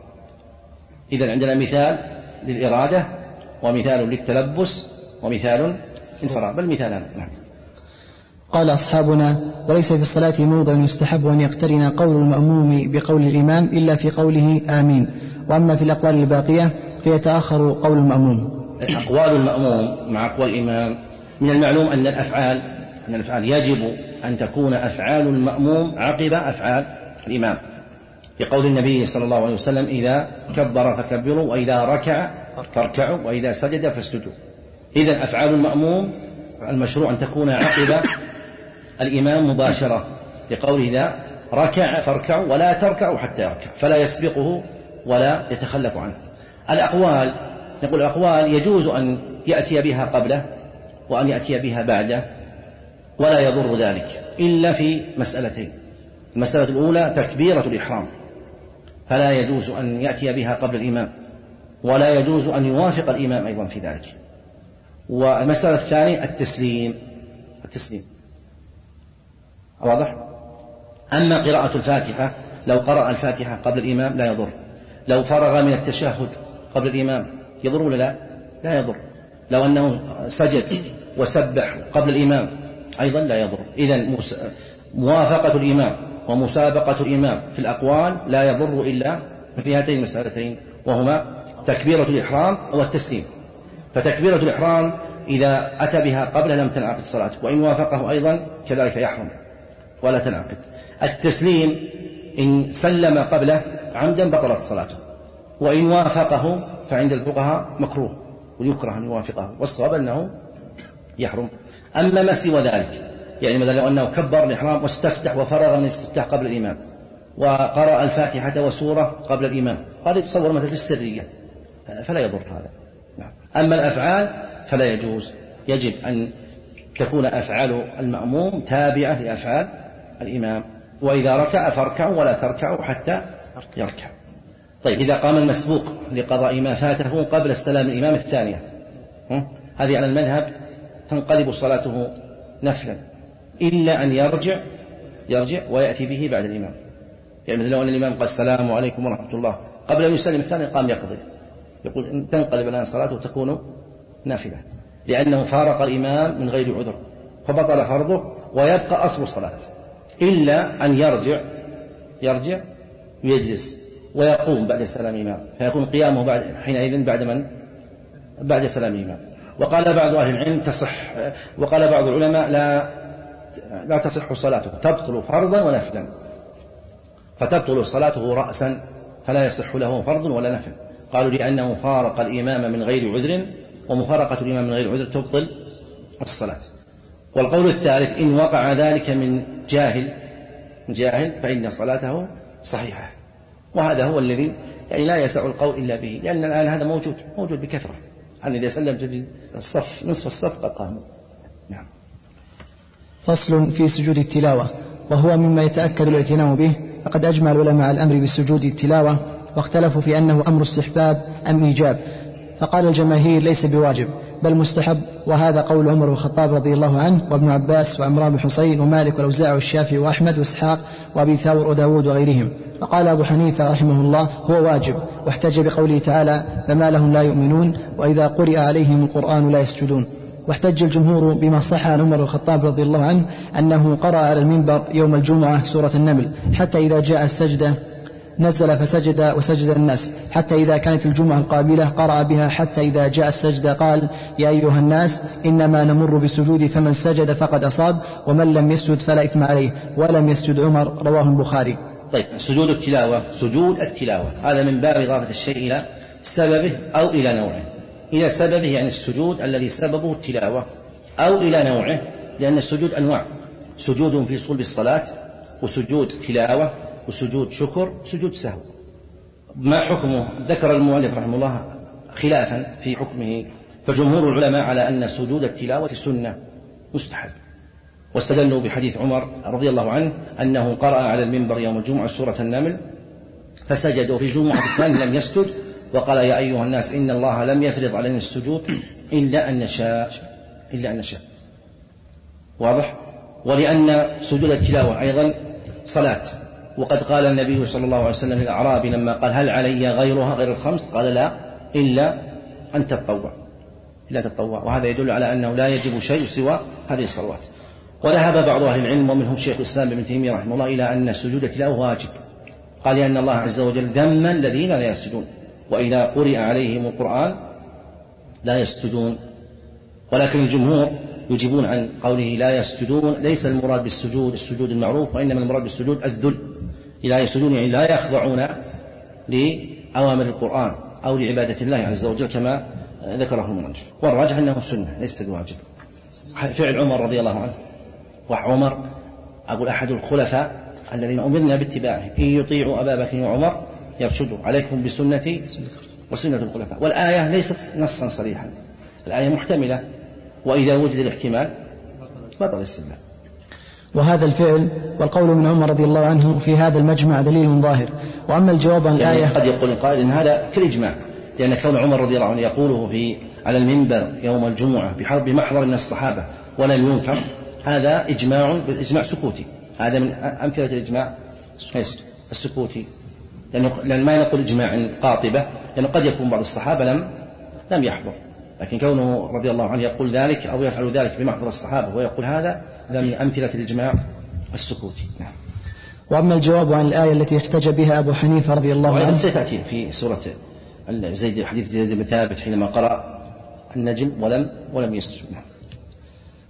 إذن عندنا مثال للإرادة ومثال للتلبس ومثال للفراغ، بل مثالان. نعم. قال أصحابنا وليس في الصلاة موضع يستحب أن يقترن قول المأموم بقول الإمام إلا في قوله آمين، وأما في الأقوال الباقية فيتأخر قول المأموم. أقوال المأموم مع أقوال الإمام من المعلوم أن الأفعال أن الأفعال يجب أن تكون أفعال المأموم عقب أفعال الإمام، بقول النبي صلى الله عليه وسلم إذا كبر فكبروا وإذا ركع فاركعوا وإذا سجد فاسجدوا. إذن أفعال المأموم المشروع أن تكون عقب الإمام مباشرة، بقوله إذا ركع فاركعوا ولا تركعوا حتى يركع، فلا يسبقه ولا يتخلف عنه. الأقوال نقول الأقوال يجوز أن يأتي بها قبله وأن يأتي بها بعده ولا يضر ذلك إلا في مسألتين. المسألة الأولى تكبيرة الإحرام، فلا يجوز أن يأتي بها قبل الإمام، ولا يجوز أن يوافق الإمام أيضا في ذلك. والمسألة الثانية التسليم التسليم واضح؟ أما قراءة الفاتحة لو قرأ الفاتحة قبل الإمام لا يضر، لو فرغ من التشهد قبل الإمام يضر ولا لا؟ لا يضر. لو أنه سجد وسبح قبل الإمام أيضا لا يضر. إذن موافقة الإمام ومسابقة الإمام في الأقوال لا يضر إلا في هاتين المسألتين، وهما تكبيرة الإحرام والتسليم. فتكبيرة الإحرام إذا أتى بها قبل لم تنعقد صلاته، وإن وافقه أيضا كذلك يحرم. ولا تنعقد. التسليم إن سلم قبله عمدا بطلت صلاته، وإن وافقه فعند الفقهاء مكروه ويكره أن يوافقه، والصواب أنه يحرم. أما ما سوى ذلك، يعني مثلا لو أنه كبر الإحرام واستفتح وفرغ من الاستفتاح قبل الإمام وقرأ الفاتحة وسورة قبل الإمام، قال يتصور مثل في السرية، فلا يضر هذا. أما الأفعال فلا يجوز، يجب أن تكون أفعال المأموم تابعة لأفعال الإمام، وإذا ركع فاركعوا ولا تركعوا حتى يركع. طيب إذا قام المسبوق لقضاء ما فاته قبل استلام الإمام الثانية، هذه على المذهب تنقلب صلاته نفلا، إلا أن يرجع يرجع ويأتي به بعد الإمام. يعني مثل لو أن الإمام قال السلام عليكم ورحمة الله قبل أن يسلم الثاني قام يقضي، يقول إن تنقلب الآن صلاته تكون نافلة، لأنه فارق الإمام من غير عذر فبطل فرضه ويبقى أصل الصلاة، إلا أن يرجع يرجع ويجلس ويقوم بعد سلام الإمام، فيكون قيامه بعد حينئذ بعد من بعد سلام الإمام. وقال بعض أهل العلم تصح، وقال بعض العلماء لا لا تصح صلاته، تبطل فرضا ونفلا، فتبطل صلاته رأسا فلا يصح له فرض ولا نفل. قالوا لأنه فارق الإمام من غير عذر، ومفارقة الإمام من غير عذر تبطل الصلاة. والقول الثالث إن وقع ذلك من جاهل جاهل فإن صلاته صحيحة، وهذا هو الذي يعني لا يسع القول إلا به، لأن الآن هذا موجود موجود بكثرة، أن إذا سلم تجد الصف نصف الصف قد قاموا. نعم. فصل في سجود التلاوة، وهو مما يتأكد الاعتناء به، فقد أجمع العلماء على الأمر بسجود التلاوة، واختلفوا في أنه أمر استحباب أم إيجاب، فقال الجماهير ليس بواجب بل مستحب، وهذا قول عمر بن الخطاب رضي الله عنه وابن عباس وعمران بن حسين ومالك والأوزاعي والشافعي وأحمد وإسحاق وأبي ثور وداود وغيرهم. فقال أبو حنيفة رحمه الله هو واجب، واحتج بقوله تعالى فما لهم لا يؤمنون وإذا قرئ عليهم القرآن لا يسجدون. واحتج الجمهور بما صح عن عمر بن الخطاب رضي الله عنه أنه قرأ على المنبر يوم الجمعة سورة النمل حتى إذا جاء السجدة نزل فسجد وسجد الناس، حتى إذا كانت الجمعة القابلة قرأ بها، حتى إذا جاء السجدة قال يا أيها الناس إنما نمر بالسجود فمن سجد فقد أصاب ومن لم يسجد فلا إثم عليه ولم يسجد عمر، رواه البخاري. طيب سجود التلاوة، سجود التلاوة هذا من باب إضافة الشيء إلى سببه أو إلى نوعه. إلى سببه يعني السجود الذي سببه التلاوة، أو إلى نوعه لأن السجود أنواع، سجود في صلب الصلاة وسجود تلاوة وسجود شكر وسجود سهو. ما حكمه؟ ذكر المؤلف رحمه الله خلافا في حكمه، فجمهور العلماء على أن سجود التلاوة سنة مستحب، واستدلوا بحديث عمر رضي الله عنه أنه قرأ على المنبر يوم الجمعة سورة النمل فسجد، وفي الجمعة الثانية لم يسجد وقال يا أيها الناس إن الله لم يفرض علينا السجود إلا أن نشاء إلا أن نشاء. واضح؟ ولأن سجود التلاوة أيضا صلاة، وقد قال النبي صلى الله عليه وسلم للأعرابي لما قال هل علي غيرها غير الخمس؟ قال لا إلا أن تتطوع إلا تتطوع، وهذا يدل على أنه لا يجب شيء سوى هذه الصلوات. وذهب بعض أهل العلم ومنهم شيخ الإسلام ابن تيمية رحمه الله إلى أن سجود التلاوة واجب، قال لأن الله عز وجل ذم الذين لا يسجدون وإذا قرئ عليهم القرآن لا يسجدون. ولكن الجمهور يجيبون عن قوله لا يسجدون، ليس المراد بالسجود السجود المعروف، وإنما المراد بالسجود الذل، لا يسجدون يعني لا يخضعون لأوامر القرآن أو لعبادة الله عز وجل كما ذكره المؤلف. والراجح أنه سنة ليست الواجب. فعل عمر رضي الله عنه، وعمر أقول أحد الخلفاء الذين أمرنا باتباعه، إن يطيعوا أبا بكر وعمر يرشدوا، عليكم بسنتي وسنة الخلفاء. والآية ليست نصا صريحا، الآية محتملة، وإذا وجد الاحتمال بطل الاستدلال. وهذا الفعل والقول من عمر رضي الله عنه في هذا المجمع دليل ظاهر. وأما الجواب عن الآية يعني قد يقول القائل إن هذا كالإجماع، لأن كون عمر رضي الله عنه يقوله في على المنبر يوم الجمعة بحرب محضر من الصحابة ولم ينكر، هذا إجماع إجماع سكوتي، هذا من أمثلة الإجماع السكوتي، لأن ما نقول إجماع قاطبة، لأنه قد يكون بعض الصحابة لم لم يحضر، لكن كونه رضي الله عنه يقول ذلك أو يفعل ذلك بمحضر الصحابة ويقول هذا هذا من أمثلة الإجماع السكوتي. نعم. وأما الجواب عن الآية التي احتج بها أبو حنيفة رضي الله عنه، سيتأتي في سورة زيد حديث زيد بن ثابت حينما قرأ النجم ولم ولم يسجد.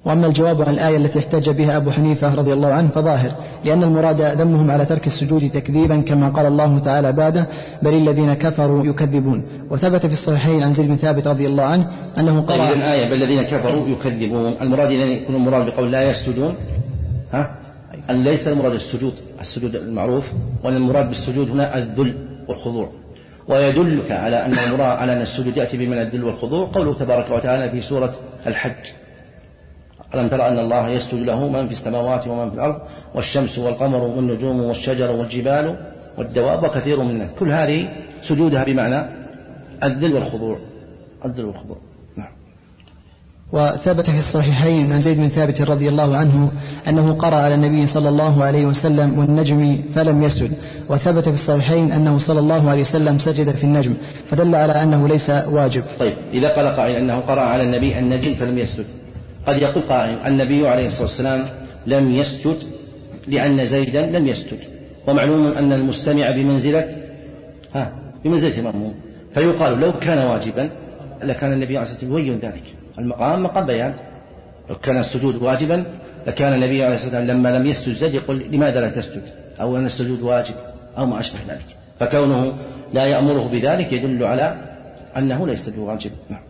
وأما الجواب عن الآية التي احتج بها أبو حنيفة رضي الله عنه فظاهر، لأن المراد ذمهم على ترك السجود تكذيبا كما قال الله تعالى بعده بل الذين كفروا يكذبون. وثبت في الصحيحين عن زيد بن ثابت رضي الله عنه أنه قرأ طيب الآية بل الذين كفروا يكذبون، المراد أن يكون المراد بقول لا يسجدون، ها أن ليس المراد السجود السجود المعروف، وأن المراد بالسجود هنا الذل والخضوع. ويدلك على أن المراد على أن السجود يأتي بمعنى الذل والخضوع قوله تبارك وتعالى في سورة الحج ألم ترى أن الله يسجد له من في السماوات ومن في الأرض والشمس والقمر والنجوم والشجر والجبال والدواب وكثير من الناس، كل هذه سجودها بمعنى الذل والخضوع الذل والخضوع. نعم. وثبت في الصحيحين عن زيد بن ثابت رضي الله عنه أنه قرأ على النبي صلى الله عليه وسلم والنجم فلم يسجد. وثبت في الصحيحين أنه صلى الله عليه وسلم سجد في النجم، فدل على أنه ليس واجب. طيب إذا قال قائل أنه قرأ على النبي النجم فلم يسجد، قد يقول قائل النبي عليه الصلاة والسلام لم يسجد لأن زيدا لم يسجد، ومعلوم أن المستمع بمنزلة ها بمنزلة المأموم، فيقال لو كان واجبا لكان النبي عليه الصلاة والسلام يبين ذلك، المقام مقام بيان. لو كان السجود واجبا لكان النبي عليه الصلاة والسلام لما لم يسجد زيد يقول لماذا لا تسجد، أو أن السجود واجب أو ما أشبه ذلك، فكونه لا يأمره بذلك يدل على أنه ليس بواجب. نعم.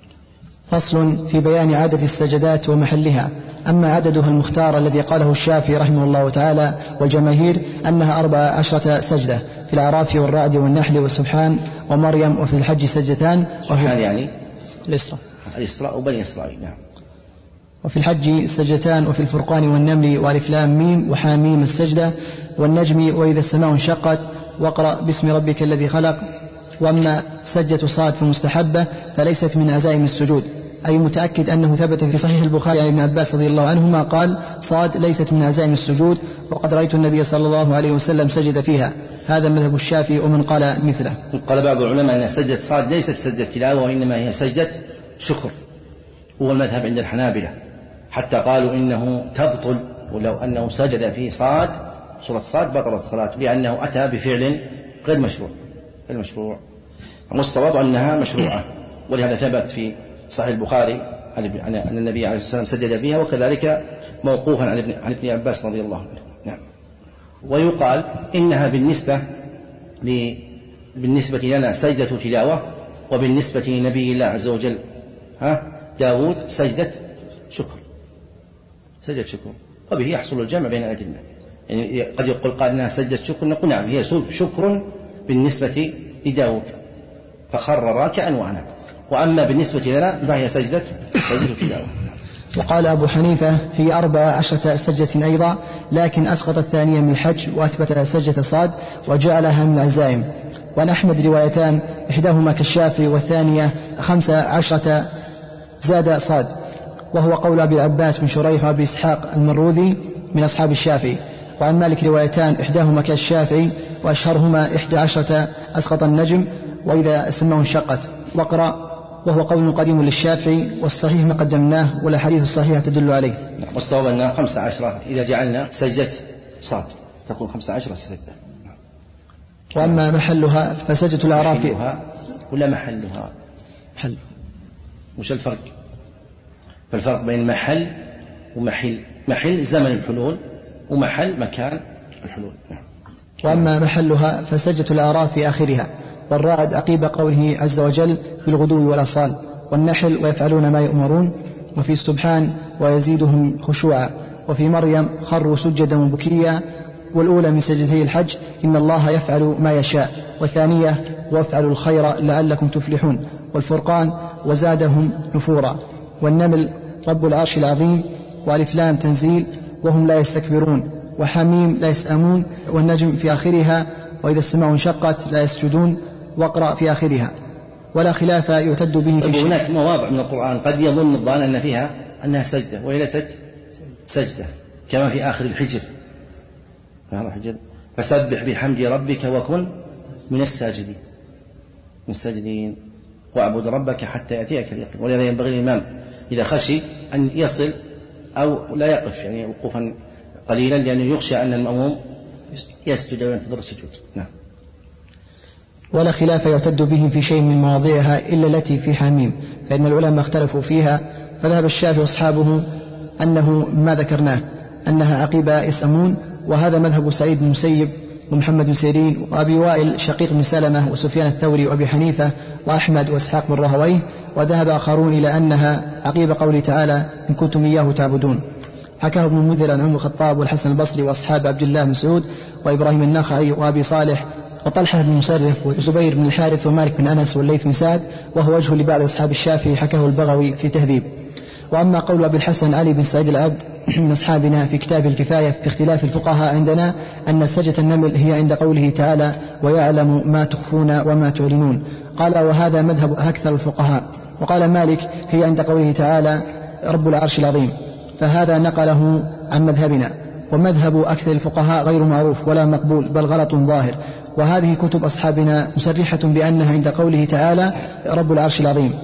فصل في بيان عدد السجدات ومحلها. أما عددها المختار الذي قاله الشافعي رحمه الله تعالى والجماهير أنها أربع عشرة سجدة في الأعراف والرعد والنحل والسبحان ومريم، وفي الحج سجدتان. سبحان يعني الإسراء الإسراء وبني إسرائيل. نعم. وفي الحج سجدتان، وفي الفرقان والنمل وألف لام ميم وحاميم السجدة والنجم وإذا السماء انشقت واقرأ باسم ربك الذي خلق. وأما سجدة صاد فمستحبة فليست من عزائم السجود، أي متأكد أنه ثبت في صحيح البخاري عن ابن عباس رضي الله عنهما قال صاد ليست من عزائم السجود، وقد رأيت النبي صلى الله عليه وسلم سجد فيها. هذا مذهب الشافعي ومن قال مثله. قال بعض العلماء أن سجدة صاد ليست سجدة تلاوة وإنما هي سجدة شكر، هو المذهب عند الحنابلة، حتى قالوا إنه تبطل ولو أنه سجد في صاد سورة صاد بطلت الصلاة، لأنه أتى بفعل غير مشروع غير مشروع والصواب أنها مشروعة، ولهذا ثبت في صحيح البخاري أن النبي عليه الصلاة والسلام سجد فيها، وكذلك موقوفا عن ابن, عن ابن عباس رضي الله عنه. نعم. ويقال إنها بالنسبة ل... بالنسبة لنا سجدة تلاوة، وبالنسبة لنبي الله عز وجل ها داود سجدة شكر سجدة شكر، وبه يحصل الجمع بين الأدلة. يعني قد يقول قال إنها سجدة شكر، نقول نعم هي شكر بالنسبة لداود فخر راكعا وأناب، وأما بالنسبة لنا فهي سجدة سجدة تلاوة. وقال أبو حنيفة هي أربع عشرة سجدة أيضا، لكن أسقط الثانية من الحج وأثبت سجدة صاد وجعلها من العزائم. وعن أحمد روايتان إحداهما كالشافعي والثانية خمس عشرة زاد صاد، وهو قول أبي العباس بن شريح وأبي إسحاق المروذي من أصحاب الشافعي. وعن مالك روايتان إحداهما كالشافعي وأشهرهما إحدى عشرة أسقط النجم وإذا السماء انشقت واقرأ، وهو قول قديم للشافعي، والصحيح ما قدمناه والأحاديث الصحيحة تدل عليه. والصواب أنها خمسة عشرة إذا جعلنا سجدة صاد تكون خمسة عشرة سجدة. وأما محلها فسجدة الأعراف محلها ولا محلها محل وش الفرق؟ فالفرق بين محل ومحل، محل زمن الحلول ومحل مكان الحلول. وأما محلها فسجدة الأعراف في آخرها، والرعد عقيب قوله عز وجل بالغدو والأصال، والنحل ويفعلون ما يؤمرون، وفي السبحان ويزيدهم خشوعا، وفي مريم خروا سجدا وبكيا. والأولى من سجدتي الحج إن الله يفعل ما يشاء، والثانية وافعلوا الخير لعلكم تفلحون، والفرقان وزادهم نفورا، والنمل رب العرش العظيم، وألف لام تنزيل وهم لا يستكبرون، وحميم لا يسأمون، والنجم في آخرها وإذا السماء انشقت لا يسجدون، واقرأ في آخرها. ولا خلاف يعتد به في شيء. هناك مواضع من القرآن قد يظن الظان أن فيها أنها سجدة وهي ليست سجدة، كما في آخر الحجر فسبح بحمد ربك وكن من الساجدين من الساجدين واعبد ربك حتى يأتيك اليقين. ولذا ينبغي الإمام إذا خشي أن يصل أو لا يقف يعني وقوفا قليلا، لأنه يخشى أن المأموم يسجد وينتظر السجود. نعم. ولا خلاف يعتد بهم في شيء من مواضعها إلا التي في حميم، فإن العلماء اختلفوا فيها، فذهب الشافعي وأصحابه أنه ما ذكرناه أنها عقيب يسأمون، وهذا مذهب سعيد بن المسيب ومحمد بن سيرين وأبي وائل شقيق بن سلمة وسفيان الثوري وأبي حنيفة وأحمد وإسحاق بن راهويه، وذهب آخرون إلى أنها عقيب قوله تعالى إن كنتم إياه تعبدون. حكاه ابن المنذر عن عمر الخطاب والحسن البصري وأصحاب عبد الله بن مسعود وإبراهيم النخعي وأبي صالح وطلحة بن مصرف وزبير بن الحارث ومالك بن أنس والليث بن سعد، وهو وجه لبعض أصحاب الشافعي حكاه البغوي في تهذيب. وأما قول أبي الحسن علي بن سعيد العبد من أصحابنا في كتاب الكفاية باختلاف الفقهاء عندنا أن سجة النمل هي عند قوله تعالى ويعلم ما تخفون وما تعلنون، قال وهذا مذهب أكثر الفقهاء. وقال مالك هي عند قوله تعالى رب العرش العظيم، فهذا نقله عن مذهبنا، ومذهب أكثر الفقهاء غير معروف ولا مقبول بل غلط ظاهر. وهذه كتب أصحابنا مسرحة بأنها عند قوله تعالى رب العرش العظيم.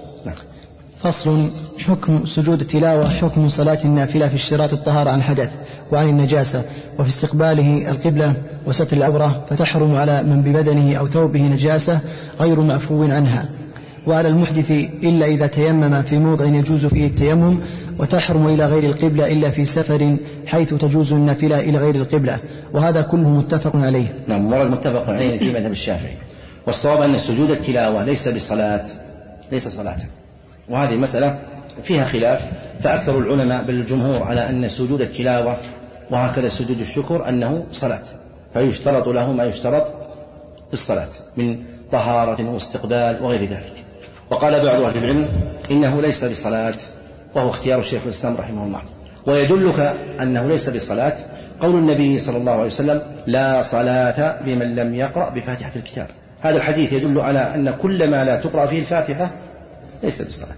فصل. حكم سجود التلاوة. حكم صلاة النافلة في اشتراط الطهارة عن حدث وعن النجاسة وفي استقباله القبلة وستر العورة، فتحرم على من ببدنه أو ثوبه نجاسة غير معفو عنها، وعلى المحدث إلا إذا تيمم في موضع يجوز فيه التيمم، وتحرم إلى غير القبلة إلا في سفر حيث تجوز النافلة إلى غير القبلة، وهذا كله متفق عليه. نعم، مراد متفق عليه في مذهب الشافعي. والصواب أن سجود التلاوة ليس بصلاة، ليس صلاة، وهذه مسألة فيها خلاف، فأكثر العلماء بالجمهور على أن سجود التلاوة وهكذا سجود الشكر أنه صلاة، فيشترط له ما يشترط بالصلاة من طهارة واستقبال وغير ذلك. وقال بعض أهل العلم إنه ليس بصلاة، وهو اختيار الشيخ الإسلام رحمه الله. ويدلك أنه ليس بصلاة قول النبي صلى الله عليه وسلم لا صلاة بمن لم يقرأ بفاتحة الكتاب. هذا الحديث يدل على أن كل ما لا تقرأ فيه الفاتحة ليس بصلاة،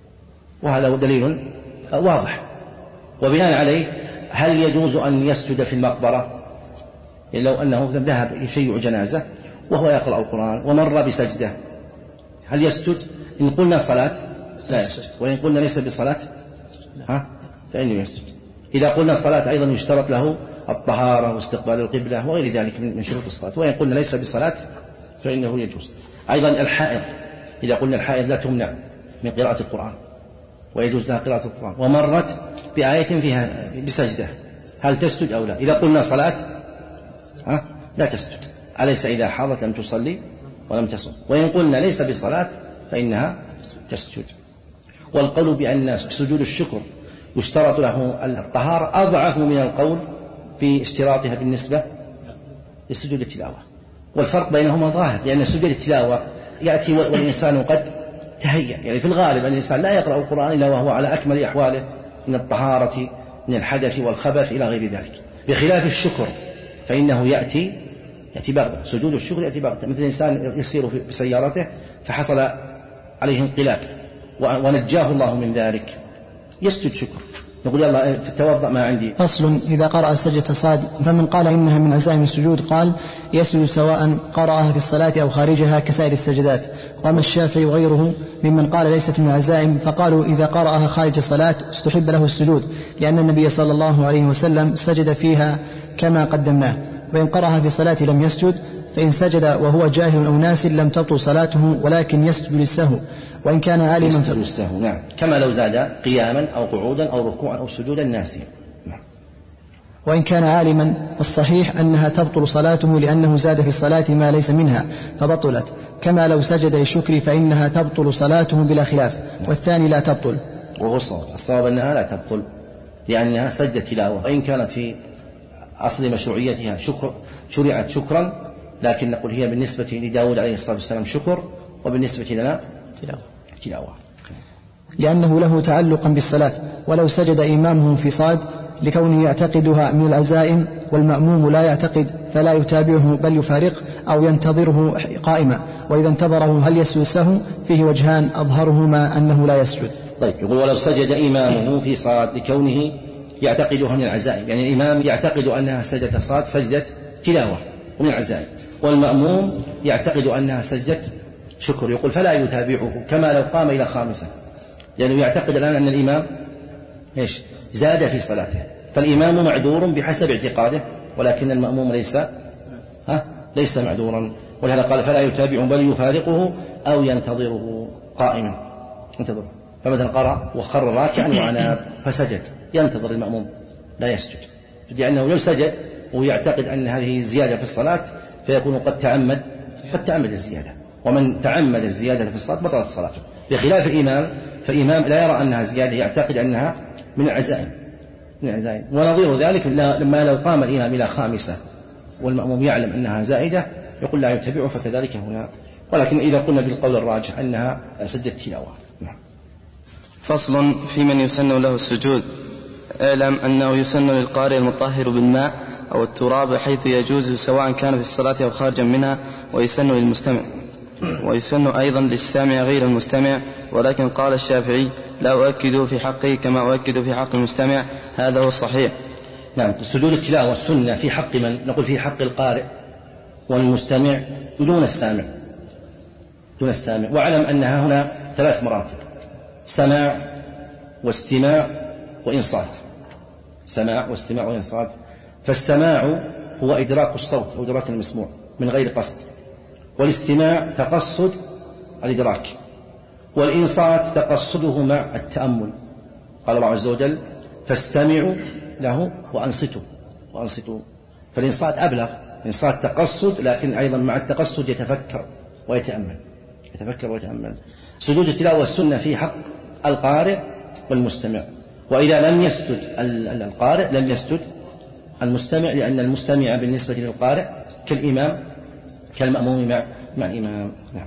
وهذا دليل واضح. وبناء عليه هل يجوز أن يسجد في المقبرة لو أنه ذهب يشيع جنازة وهو يقرأ القرآن ومر بسجدة، هل يسجد؟ إن قلنا صلاة لا يسجد، وإن قلنا ليس بصلاة ها فإنه يسجد. إذا قلنا صلاة أيضا يشترط له الطهارة واستقبال القبلة وغير ذلك من شروط الصلاة، وإن قلنا ليس بصلاة فإنه يجوز. أيضا الحائض، إذا قلنا الحائض لا تمنع من قراءة القرآن ويجوز لها قراءة القرآن ومرت بآية فيها بسجدة، هل تسجد أو لا؟ إذا قلنا صلاة ها لا تسجد، أليس إذا حاضت لم تصلي ولم تصم؟ وإن قلنا ليس بصلاة فإنها تسجد. والقول بأن سجود الشكر يشترط له الطهارة أضعف من القول باشتراطها بالنسبة لسجود التلاوة، والفرق بينهما ظاهر، لأن سجود التلاوة يأتي والإنسان قد تهيأ، يعني في الغالب أن الإنسان لا يقرأ القرآن إلا وهو على أكمل أحواله من الطهارة من الحدث والخبث إلى غير ذلك، بخلاف الشكر فإنه يأتي يأتي بغتة. سجود الشكر يأتي بغتة، مثل إنسان يسير بسيارته فحصل عليه انقلاب ونجاه الله من ذلك يسجد شكر، نقول يلا توضأ ما عندي. فصل. إذا قرأ سجدة صاد، فمن قال إنها من عزائم السجود قال يسجد سواء قرأها في الصلاة أو خارجها كسائر السجدات. وأما الشافعي وغيره ممن قال ليست من عزائم فقالوا إذا قرأها خارج الصلاة استحب له السجود، لأن النبي صلى الله عليه وسلم سجد فيها كما قدمناه. وإن قرأها في الصلاة لم يسجد، فإن سجد وهو جاهل أو ناس لم تبطل صلاته ولكن يسجد للسهو، وإن كان عالما فلسته. نعم، كما لو زاد قياما أو قعودا أو ركوعا أو سجودا ناسيا. نعم. وإن كان عالما فالصحيح أنها تبطل صلاته لأنه زاد في الصلاة ما ليس منها فبطلت، كما لو سجد للشكر فإنها تبطل صلاته بلا خلاف. نعم. والثاني لا تبطل. وهو الصواب، الصواب أنها لا تبطل لأنها سجدة تلاوة، وإن كانت في أصل مشروعيتها شكر شرعت شكرا، لكن نقول هي بالنسبة لداود عليه الصلاة والسلام شكر، وبالنسبة لنا تلاوة. تلاوة لأنه له تعلقا بالصلاة. ولو سجد إمامه في صاد لكونه يعتقدها من العزائم والمأموم لا يعتقد فلا يتابعه بل يفارق أو ينتظره قائما، وإذا انتظره هل يسجد السهو؟ فيه وجهان أظهرهما أنه لا يسجد. طيب، يقول ولو سجد إمامه في صاد لكونه يعتقدها من العزائم، يعني الإمام يعتقد أنها سجدة صاد سجدة تلاوة ومن العزائم، والمأموم يعتقد أنها سجدة شكر، يقول فلا يتابعه كما لو قام إلى خامسة، لأنه يعتقد الآن أن الإمام إيش زاد في صلاته، فالإمام معذور بحسب اعتقاده، ولكن المأموم ليس ها ليس معذورا، ولهذا قال فلا يتابعه بل يفارقه أو ينتظره قائما. انتظر، فمثلا قرأ وخر راكعا وعناب فسجد، ينتظر المأموم لا يسجد، لأنه لو سجد ويعتقد أن هذه زيادة في الصلاة فيكون قد تعمد قد تعمد الزيادة، ومن تعمد الزيادة في الصلاة بطلت صلاته، بخلاف الإمام، فالإمام لا يرى أنها زيادة، يعتقد أنها من العزائم من العزائم. ونظير ذلك لما لو قام الإمام إلى خامسة والمأموم يعلم أنها زائدة يقول لا يتبعه، فكذلك هنا. ولكن إذا قلنا بالقول الراجح أنها سجدة تلاوة. فصل في من يسن له السجود. اعلم أنه يسن للقارئ المطهر بالماء أو التراب حيث يجوز سواء كان في الصلاة أو خارجا منها، ويسن للمستمع، ويسن أيضا للسامع غير المستمع. ولكن قال الشافعي لا أؤكد في حقه كما أؤكد في حق المستمع، هذا هو الصحيح. نعم، السجود التلاوة والسنة في حق من؟ نقول في حق القارئ والمستمع دون السامع دون السامع. واعلم أنها هنا ثلاث مراتب: سماع واستماع وإنصات. سماع واستماع وإنصات. فالسماع هو إدراك الصوت أو إدراك المسموع من غير قصد، والاستماع تقصد الإدراك، والإنصات تقصده مع التأمل. قال الله عز وجل فاستمعوا له وأنصتوا وأنصتوا. فالإنصات أبلغ، إنصات تقصد لكن أيضا مع التقصد يتفكر ويتأمل يتفكر ويتأمل. سجود التلاوة والسنة في حق القارئ والمستمع، وإذا لم يسجد القارئ لم يسجد المستمع، لأن المستمع بالنسبة للقارئ كالإمام كالمأموم مع مع الإمام. نعم.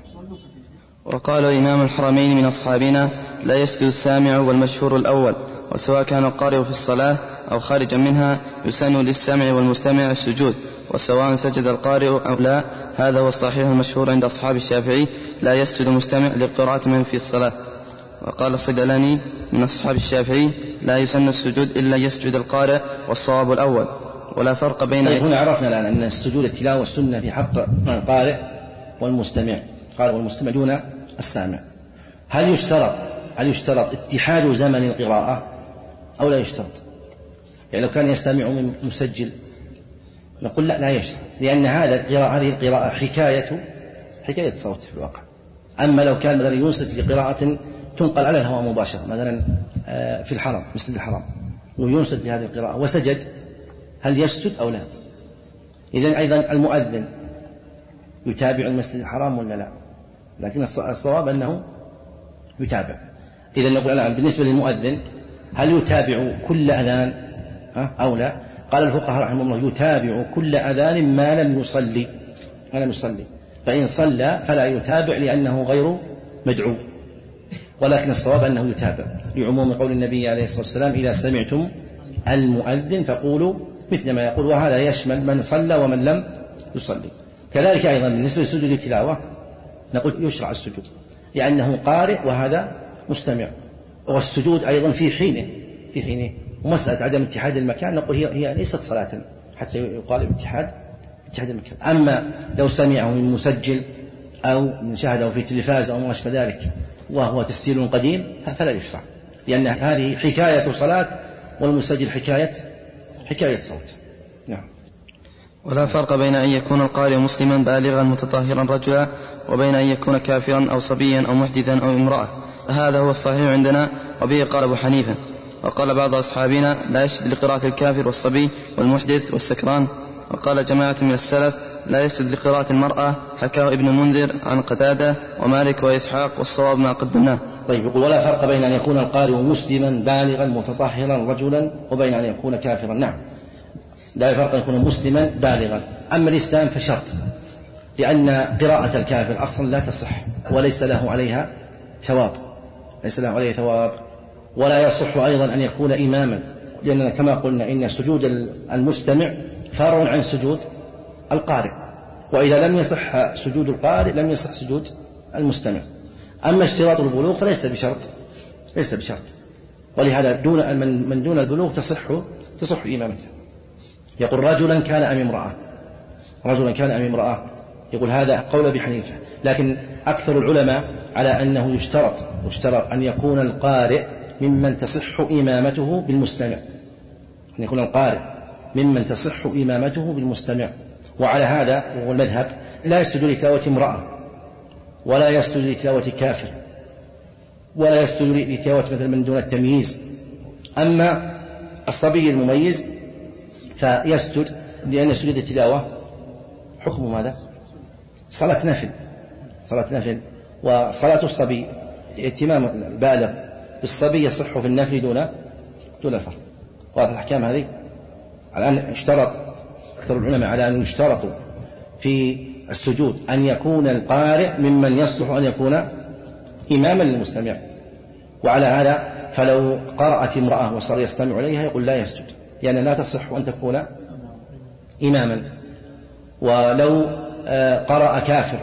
وقال إمام الحرمين من أصحابنا لا يسجد السامع، والمشهور الأول، وسواء كان القارئ في الصلاة أو خارجا منها يسن للسامع والمستمع السجود، وسواء سجد القارئ أو لا. هذا هو الصحيح المشهور عند أصحاب الشافعي، لا يسجد المستمع لقراءة من في الصلاة. وقال الصقلاني من أصحاب الشافعي لا يسن السجود إلا يسجد القارئ، والصواب الأول. ولا فرق بين طيب هنا عرفنا الآن أن السجود التلاوة والسنة في حق القارئ والمستمع، قال والمستمع دون السامع. هل يشترط هل يشترط اتحاد زمن القراءة أو لا يشترط؟ يعني لو كان يستمع من مسجل نقول لا لا يشترط، لأن هذا القراءة هذه القراءة حكاية حكاية صوت في الواقع. أما لو كان مثلا ينصت لقراءة تنقل على الهواء مباشرة مثلا في الحرم مسجد الحرم وينصت لهذه القراءة وسجد، هل يسجد أو لا؟ إذن أيضا المؤذن يتابع المسجد الحرام ولا لا؟ لكن الصواب أنه يتابع. إذن نقول الآن بالنسبة للمؤذن هل يتابع كل أذان أو لا؟ قال الفقهاء رحمهم الله يتابع كل أذان ما لم يصلي ما لم يصلي فإن صلى فلا يتابع لأنه غير مدعو، ولكن الصواب أنه يتابع لعموم قول النبي عليه الصلاة والسلام إذا سمعتم المؤذن فقولوا مثل ما يقول، وهذا يشمل من صلى ومن لم يصلي. كذلك أيضا بالنسبة لسجود التلاوة نقول يشرع السجود لأنه قارئ وهذا مستمع، والسجود أيضا في حينه في حينه ومسألة عدم اتحاد المكان نقول هي, هي ليست صلاة حتى يقال باتحاد اتحاد المكان. أما لو سمعه من مسجل أو من شاهده في تلفاز أو ما أشبه ذلك وهو تسجيل قديم فلا يشرع، لأن هذه حكاية صلاة والمسجل حكاية حكاية صوت. نعم. ولا فرق بين أن يكون القارئ مسلما بالغا متطهرا رجلا وبين أن يكون كافرا أو صبيا أو محدثا أو امرأة، هذا هو الصحيح عندنا، وبه قال أبو حنيفة. وقال بعض أصحابنا لا يسجد لقراءة الكافر والصبي والمحدث والسكران. وقال جماعة من السلف لا يسجد لقراءة المرأة، حكاه ابن المنذر عن قتادة ومالك وإسحاق، والصواب ما قدمناه. طيب يقول ولا فرق بين أن يكون القارئ مسلما بالغا متطهرا رجلا وبين أن يكون كافرا. نعم لا فرق أن يكون مسلما بالغا. أما الإسلام فشرط، لأن قراءة الكافر أصلا لا تصح وليس له عليها ثواب ليس له عليها ثواب ولا يصح أيضا أن يكون إماما، لأننا كما قلنا إن سجود المستمع فرع عن سجود القارئ، وإذا لم يصح سجود القارئ لم يصح سجود المستمع. أما اشتراط البلوغ فليس بشرط ليس بشرط ولهذا دون من دون البلوغ تصح تصح إمامته. يقول رجلا كان أم امرأة رجلا كان أم امرأة يقول هذا قول أبي حنيفة، لكن أكثر العلماء على أنه يشترط يشترط أن يكون القارئ ممن تصح إمامته بالمستمع أن يكون القارئ ممن تصح إمامته بالمستمع. وعلى هذا هو المذهب لا يسجد لتلاوة امرأة ولا يسجد لتلاوة كافر ولا يسجد لتلاوة مثل من دون التمييز. أما الصبي المميز فيسجد، لأن سجود التلاوة حكم ماذا؟ صلاة نفل، صلاة نفل. وصلاة الصبي اهتمام البالغ بالصبي يصح في النفل دون دون الفرض. وهذه الأحكام هذه الآن اشترط أكثر العلماء على أن يشترط في السجود أن يكون القارئ ممن يصلح أن يكون إماما للمستمع. وعلى هذا فلو قرأت امرأة وصار يستمع إليها يقول لا يسجد، لأن لا تصح أن تكون إماما. ولو قرأ كافر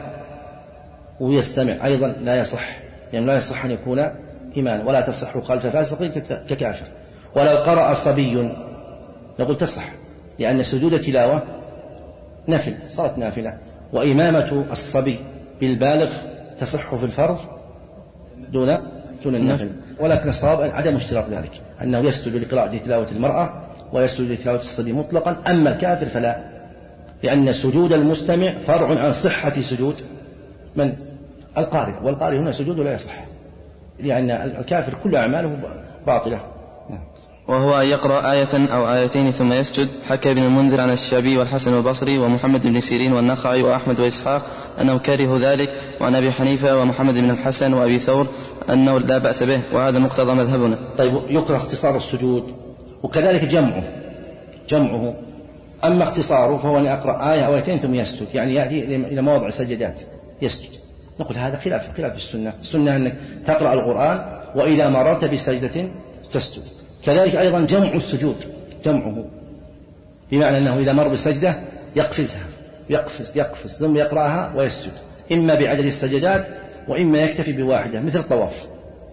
ويستمع أيضا لا يصح، يعني لا يصح أن يكون إماما، ولا تصح خلف فاسق ككافر. ولو قرأ صبي نقول تصح، لأن سجود التلاوة نفل، صارت نافلة. وإمامة الصبي بالبالغ تصح في الفرض دون دون النفل. ولكن الصواب عدم اشتراط ذلك، أنه يسجد لقراءة تلاوة المرأة ويسجد لتلاوة الصبي مطلقا. أما الكافر فلا، لأن سجود المستمع فرع عن صحة سجود من؟ القارئ، والقارئ هنا سجود لا يصح، لأن الكافر كل أعماله باطلة. وهو أن يقرأ آية أو آيتين ثم يسجد. حكى ابن المنذر عن الشعبي والحسن البصري ومحمد بن سيرين والنخعي وأحمد وإسحاق أنه كره ذلك، وعن أبي حنيفة ومحمد بن الحسن وأبي ثور أنه لا بأس به، وهذا مقتضى مذهبنا. طيب، يكره اختصار السجود، وكذلك جمعه جمعه أما اختصاره فهو أن يقرأ آية أو آيتين ثم يسجد، يعني يأتي إلى مواضع السجدات يسجد. نقول هذا خلاف خلاف السنة. السنة أنك تقرأ القرآن وإذا مررت بسجدة تسجد. كذلك أيضا جمع السجود، جمعه بمعنى أنه إذا مر بسجدة يقفزها يقفز يقفز ثم يقرأها ويسجد، إما بعدد السجدات وإما يكتفي بواحدة، مثل الطواف.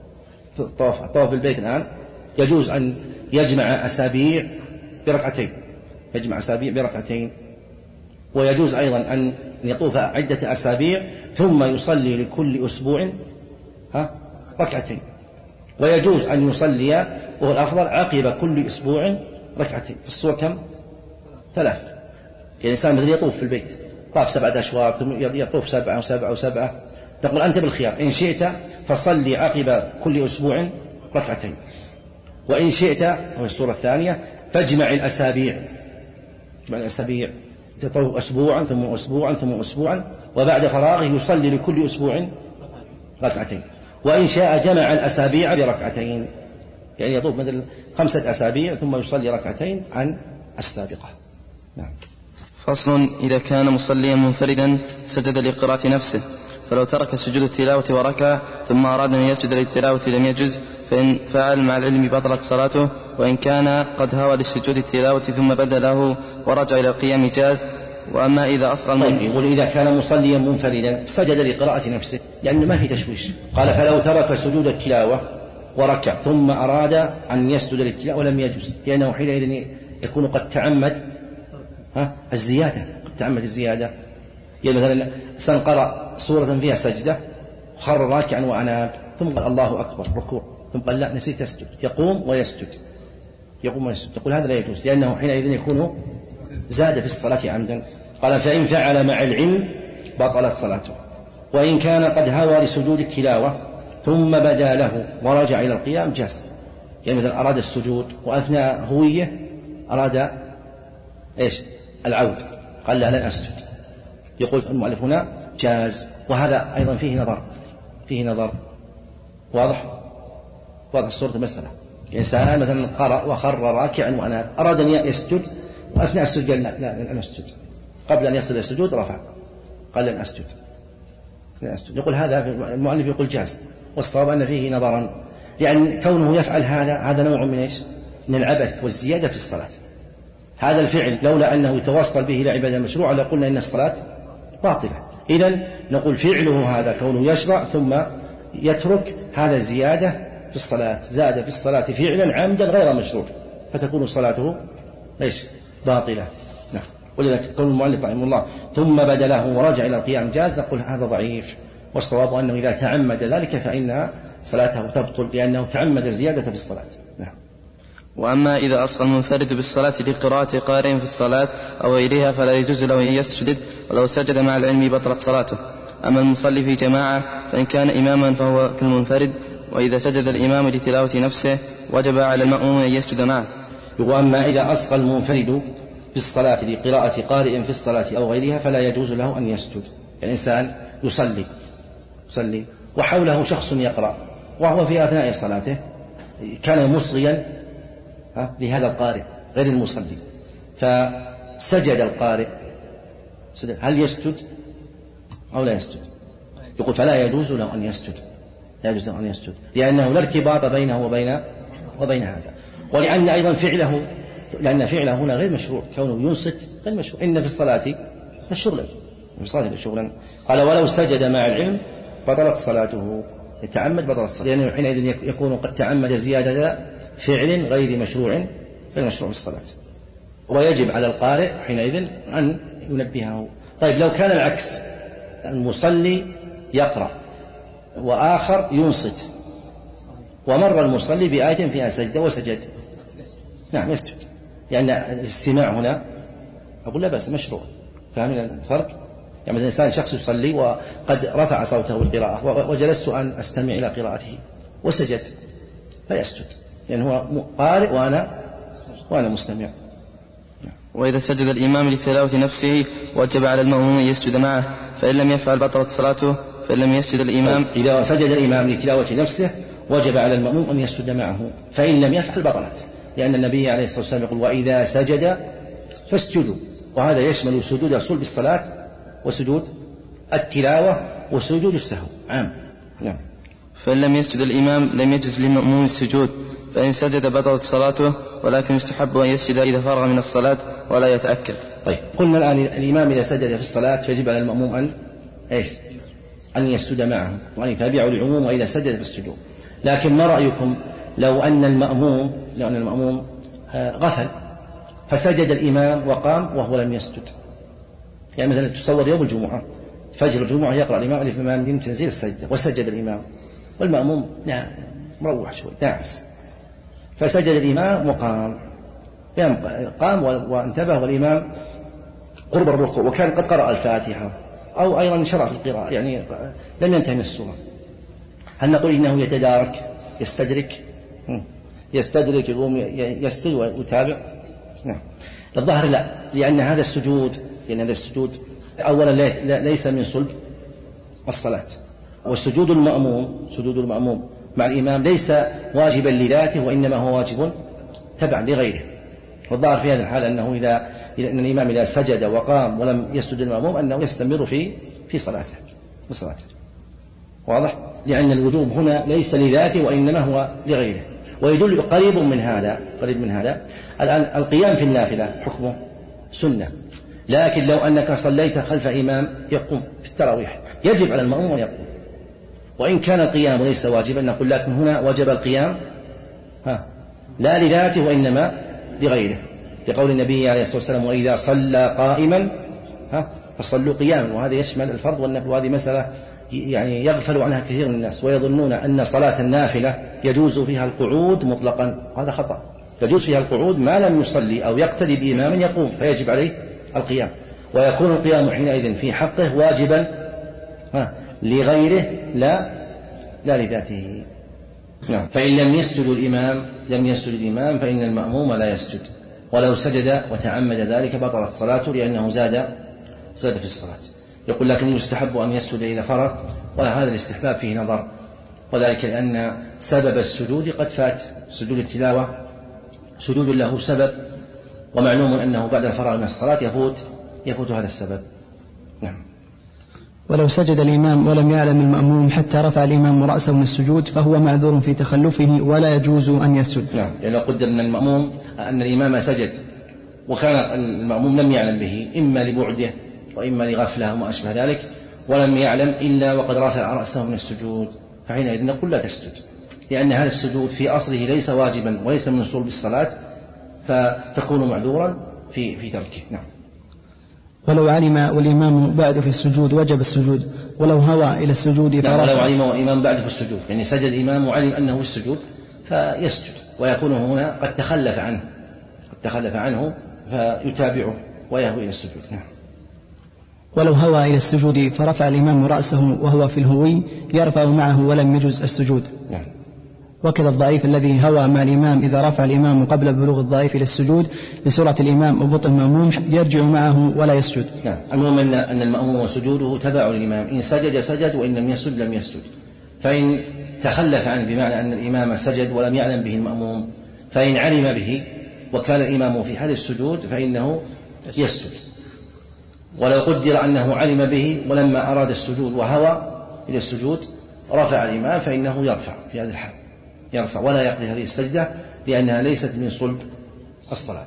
الطواف الطواف بالبيت الآن يجوز أن يجمع أسابيع بركعتين، يجمع أسابيع بركعتين. ويجوز أيضا أن يطوف عدة أسابيع ثم يصلي لكل أسبوع ها ركعتين. ويجوز أن يصلي، وهو الأفضل، عقب كل أسبوع ركعتين. في الصور كم؟ ثلاث. يعني الإنسان مثل يطوف في البيت، طاف سبعة أشواط ثم يطوف سبعة وسبعة وسبعة. نقول أنت بالخيار، إن شئت فصلي عقب كل أسبوع ركعتين، وإن شئت، وهي الصورة الثانية، فاجمع الأسابيع، اجمع الأسابيع، تطوف أسبوعا ثم أسبوعا ثم أسبوعا، وبعد فراغه يصلي لكل أسبوع ركعتين. وإن شاء جمع الأسابيع بركعتين، يعني يطوف مثل خمسة أسابيع ثم يصلي ركعتين عن السابقة. نعم. فصل: إذا كان مصليا منفردا سجد لقراءة نفسه، فلو ترك سجود التلاوة وركع ثم أراد أن يسجد للتلاوة لم يجز، فإن فعل مع العلم بطلت صلاته. وإن كان قد هوى لسجود التلاوة ثم بدا له ورجع إلى القيام جاز. وأما إذا أصغى طيب، يقول إذا كان مصليا منفردا سجد لقراءة نفسه، لأنه ما في تشويش. قال: فلو ترك سجود التلاوة وركع ثم أراد أن يسجد للتلاوة ولم يجز، لأنه حينئذ يكون قد تعمد ها الزيادة، قد تعمد الزيادة. يعني مثلا إنسان قرأ سورة فيها سجدة وخر راكعا وأناب ثم قال الله أكبر ركوع، ثم قال لا نسيت أسجد، يقوم ويسجد يقوم ويسجد، تقول هذا لا يجوز، لأنه حينئذ يكون زاد في الصلاة عمدا. قال: فإن فعل مع العلم بطلت صلاته. وإن كان قد هوى لسجود التلاوة ثم بدا له ورجع إلى القيام جاز. يعني مثلا أراد السجود وأثناء هوية أراد إيش العود، قال لا لن أسجد، يقول المؤلف هنا جاز. وهذا أيضا فيه نظر فيه نظر واضح واضح الصورة المسألة. إنسان مثلا قرأ وخر راكعا وأناب، أراد أن يسجد وأثناء السجود قال لا لا لن أسجد، قبل أن يصل إلى السجود رفع قال لن أسجد لن أسجد. يقول هذا المؤلف يقول جاز، والصواب أن فيه نظرا، لأن كونه يفعل هذا هذا نوع من إيش؟ من العبث والزيادة في الصلاة. هذا الفعل لولا أنه يتوصل به إلى عبادة مشروعة لقلنا إن الصلاة باطلة. إذن نقول فعله هذا كونه يشرع ثم يترك، هذا زيادة في الصلاة، زاد في الصلاة فعلا عمدا غير مشروع، فتكون صلاته ليش باطلة. نعم. ولذلك قول المؤلف رحمه الله ثم بدا له ورجع إلى القيام جاز، نقول هذا ضعيف، والصواب أنه إذا تعمد ذلك فإن صلاته تبطل، لأنه تعمد الزيادة في الصلاة. نعم. وأما إذا أصغى المنفرد بالصلاة لقراءة قارئ في الصلاة أو غيرها فلا يجوز له أن يسجد، ولو سجد مع العلم بطلت صلاته. أما المصلي في جماعة فإن كان إماما فهو كالمنفرد، وإذا سجد الإمام لتلاوة نفسه وجب على المأموم أن يسجد معه. وأما إذا أصغى المنفرد بالصلاة لقراءة قارئ في الصلاة أو غيرها فلا يجوز له أن يسجد. الإنسان يصلي يصلي وحوله شخص يقرأ وهو في أثناء صلاته كان مصغيا لهذا القارئ غير المصلي فسجد القارئ، هل يسجد أو لا يسجد؟ يقول فلا يجوز له أن يسجد، لا يجوز له أن يسجد لأنه لا ارتباط بينه وبين وبين هذا، ولأن أيضا فعله لأن فعله هنا غير مشروع، كونه ينصت غير مشروع. إن في الصلاة الشغل في الصلاة شغلا، قال ولو سجد مع العلم بطلت صلاته، يتعمد بطلت الصلاة، لأنه حينئذ يكون قد تعمد زيادة فعل غير مشروع غير مشروع في الصلاة، ويجب على القارئ حينئذ أن ينبهه. طيب لو كان العكس، المصلي يقرأ وآخر ينصت ومر المصلي بآية فيها سجدة وسجد، نعم يسجد، لأن الاستماع هنا أقول لا بأس مشروع. فهمنا الفرق؟ يعني مثلا إنسان شخص يصلي وقد رفع صوته بالقراءة وجلست أن أستمع إلى قراءته وسجد فيسجد، لأن هو قارئ وأنا وأنا مستمع. وإذا سجد الإمام لتلاوة نفسه وجب على المأموم أن يسجد معه، فإن لم يفعل بطلت صلاته. فإن لم يسجد الإمام إذا سجد الإمام لتلاوة نفسه وجب على المأموم أن يسجد معه، فإن لم يفعل بطلت، لأن النبي عليه الصلاة والسلام يقول وإذا سجد فاسجدوا، وهذا يشمل سجود صلب الصلاة وسجود التلاوة وسجود السهو عام. نعم. فإن لم يسجد الإمام لم يجز للمأموم السجود، فإن سجد بطلت صلاته، ولكن يستحب أن يسجد إذا فرغ من الصلاة ولا يتأكد. طيب قلنا الآن الإمام إذا سجد في الصلاة فيجب على المأموم أن إيش؟ أن يسجد معه وأن يتابعه العموم وإذا سجد في السجود. لكن ما رأيكم لو أن المأموم لو أن المأموم غفل فسجد الإمام وقام وهو لم يسجد؟ يعني مثلا تصور يوم الجمعة فجر الجمعة يقرأ الإمام الإمام من تنزيل السجدة وسجد الإمام والمأموم نعم مروح شوي ناعس، فسجد الإمام وقام قام وانتبه والإمام قرب الركوع وكان قد قرأ الفاتحة أو أيضا شرع في القراءة، يعني لم ينتهي من السورة، هل نقول إنه يتدارك يستدرك يستدرك يقوم يسجد ويتابع؟ نعم الظاهر لا، لأن هذا السجود لأن هذا السجود أولا ليس من صلب الصلاة، والسجود المأموم سجود المأموم مع الإمام ليس واجبا لذاته وإنما هو واجب تبع لغيره. والظاهر في هذا الحال أنه إذا إن الإمام إذا سجد وقام ولم يسجد المأموم أنه يستمر في في صلاته في صلاته واضح؟ لأن الوجوب هنا ليس لذاته وإنما هو لغيره. ويدل قريب من هذا قريب من هذا الآن القيام في النافلة حكمه سنة، لكن لو أنك صليت خلف إمام يقوم في التراويح يجب على المأموم أن يقوم، وإن كان القيام ليس واجبا نقول لكن هنا وجب القيام ها لا لذاته وإنما لغيره، لقول النبي عليه الصلاة والسلام وإذا صلى قائما ها فصلوا قياما، وهذا يشمل الفرض والنفل، وهذه مسألة يعني يغفل عنها كثير من الناس ويظنون أن صلاة النافلة يجوز فيها القعود مطلقا، هذا خطأ، يجوز فيها القعود ما لم يصلي أو يقتدي بإمام يقوم فيجب عليه القيام، ويكون القيام حينئذ في حقه واجبا ها لغيره لا لا لذاته. نعم. فإن لم يسجد الإمام لم يسجد الإمام فإن المأموم لا يسجد، ولو سجد وتعمد ذلك بطلت صلاته لأنه زاد زاد في الصلاة. يقول لكن يستحب أن يسجد إذا فرغ، وهذا الاستحباب فيه نظر، وذلك لأن سبب السجود قد فات، سجود التلاوة سجود له سبب، ومعلوم أنه بعد الفراغ من الصلاة يفوت يفوت هذا السبب. نعم. ولو سجد الإمام ولم يعلم المأموم حتى رفع الإمام رأسه من السجود فهو معذور في تخلفه ولا يجوز أن يسجد. نعم، لأنه قدر أن المأموم أن الإمام سجد وكان المأموم لم يعلم به إما لبعده وإما لغفله وما أشبه ذلك، ولم يعلم إلا وقد رفع رأسه من السجود، فحينئذ نقول لا تسجد، لأن هذا السجود في أصله ليس واجبا وليس من صلب الصلاة، فتكون معذورا في في تركه. نعم. ولو علم والإمام بعد في السجود وجب السجود، ولو هوى إلى السجود فرفع. نعم، ولو علم والإمام بعد في السجود، يعني سجد الإمام وعلم أنه في السجود فيسجد، ويكون هنا قد تخلف عنه قد تخلف عنه فيتابعه ويهوي إلى السجود. نعم. ولو هوى إلى السجود فرفع الإمام رأسه وهو في الهوي يرفع معه ولم يجز السجود. نعم. وكذا الضعيف الذي هوى مع الإمام إذا رفع الإمام قبل بلوغ الضعيف إلى السجود لسرعة الإمام وبطء المأموم يرجع معه ولا يسجد. نعم. المهم أن المأموم وسجوده تبع للإمام، إن سجد سجد وإن لم يسجد لم يسجد. فإن تخلف عنه بمعنى أن الإمام سجد ولم يعلم به المأموم، فإن علم به وكان الإمام في حال السجود فإنه يسجد. ولو قدر أنه علم به ولما أراد السجود وهوى إلى السجود رفع الإمام فإنه يرفع في هذه الحال، يرفع ولا يقضي هذه السجدة لأنها ليست من صلب الصلاة.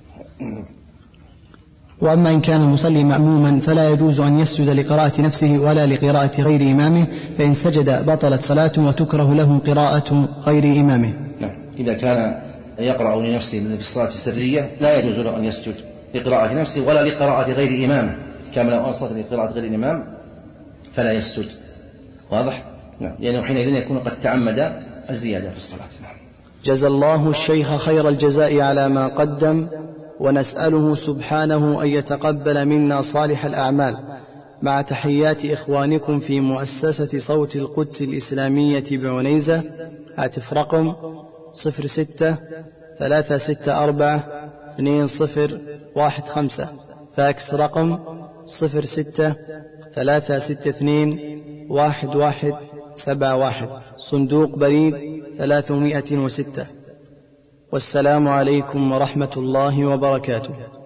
وأما إن كان المصلي مأموما فلا يجوز أن يسجد لقراءة نفسه ولا لقراءة غير إمامه، فإن سجد بطلت صلاته وتكره له قراءة غير إمامه. نعم. إذا كان يقرأ لنفسه من الصلاة السرية لا يجوز له أن يسجد لقراءة نفسه ولا لقراءة غير إمامه، كما لو أنصت لقراءة غير الإمام فلا يسجد. واضح؟ نعم. لأنه حينئذ يكون قد تعمد الزيادة في الصلاة. جزى الله الشيخ خير الجزاء على ما قدم، ونسأله سبحانه أن يتقبل منا صالح الأعمال، مع تحيات إخوانكم في مؤسسة صوت القدس الإسلامية بعنيزة. هاتف رقم صفر ستة ثلاثة ستة أربعة اثنين صفر واحد خمسة، فاكس رقم صفر ستة ثلاثة ستة اثنين واحد واحد سبعة واحد، صندوق بريد ثلاثمائة وستة. والسلام عليكم ورحمة الله وبركاته.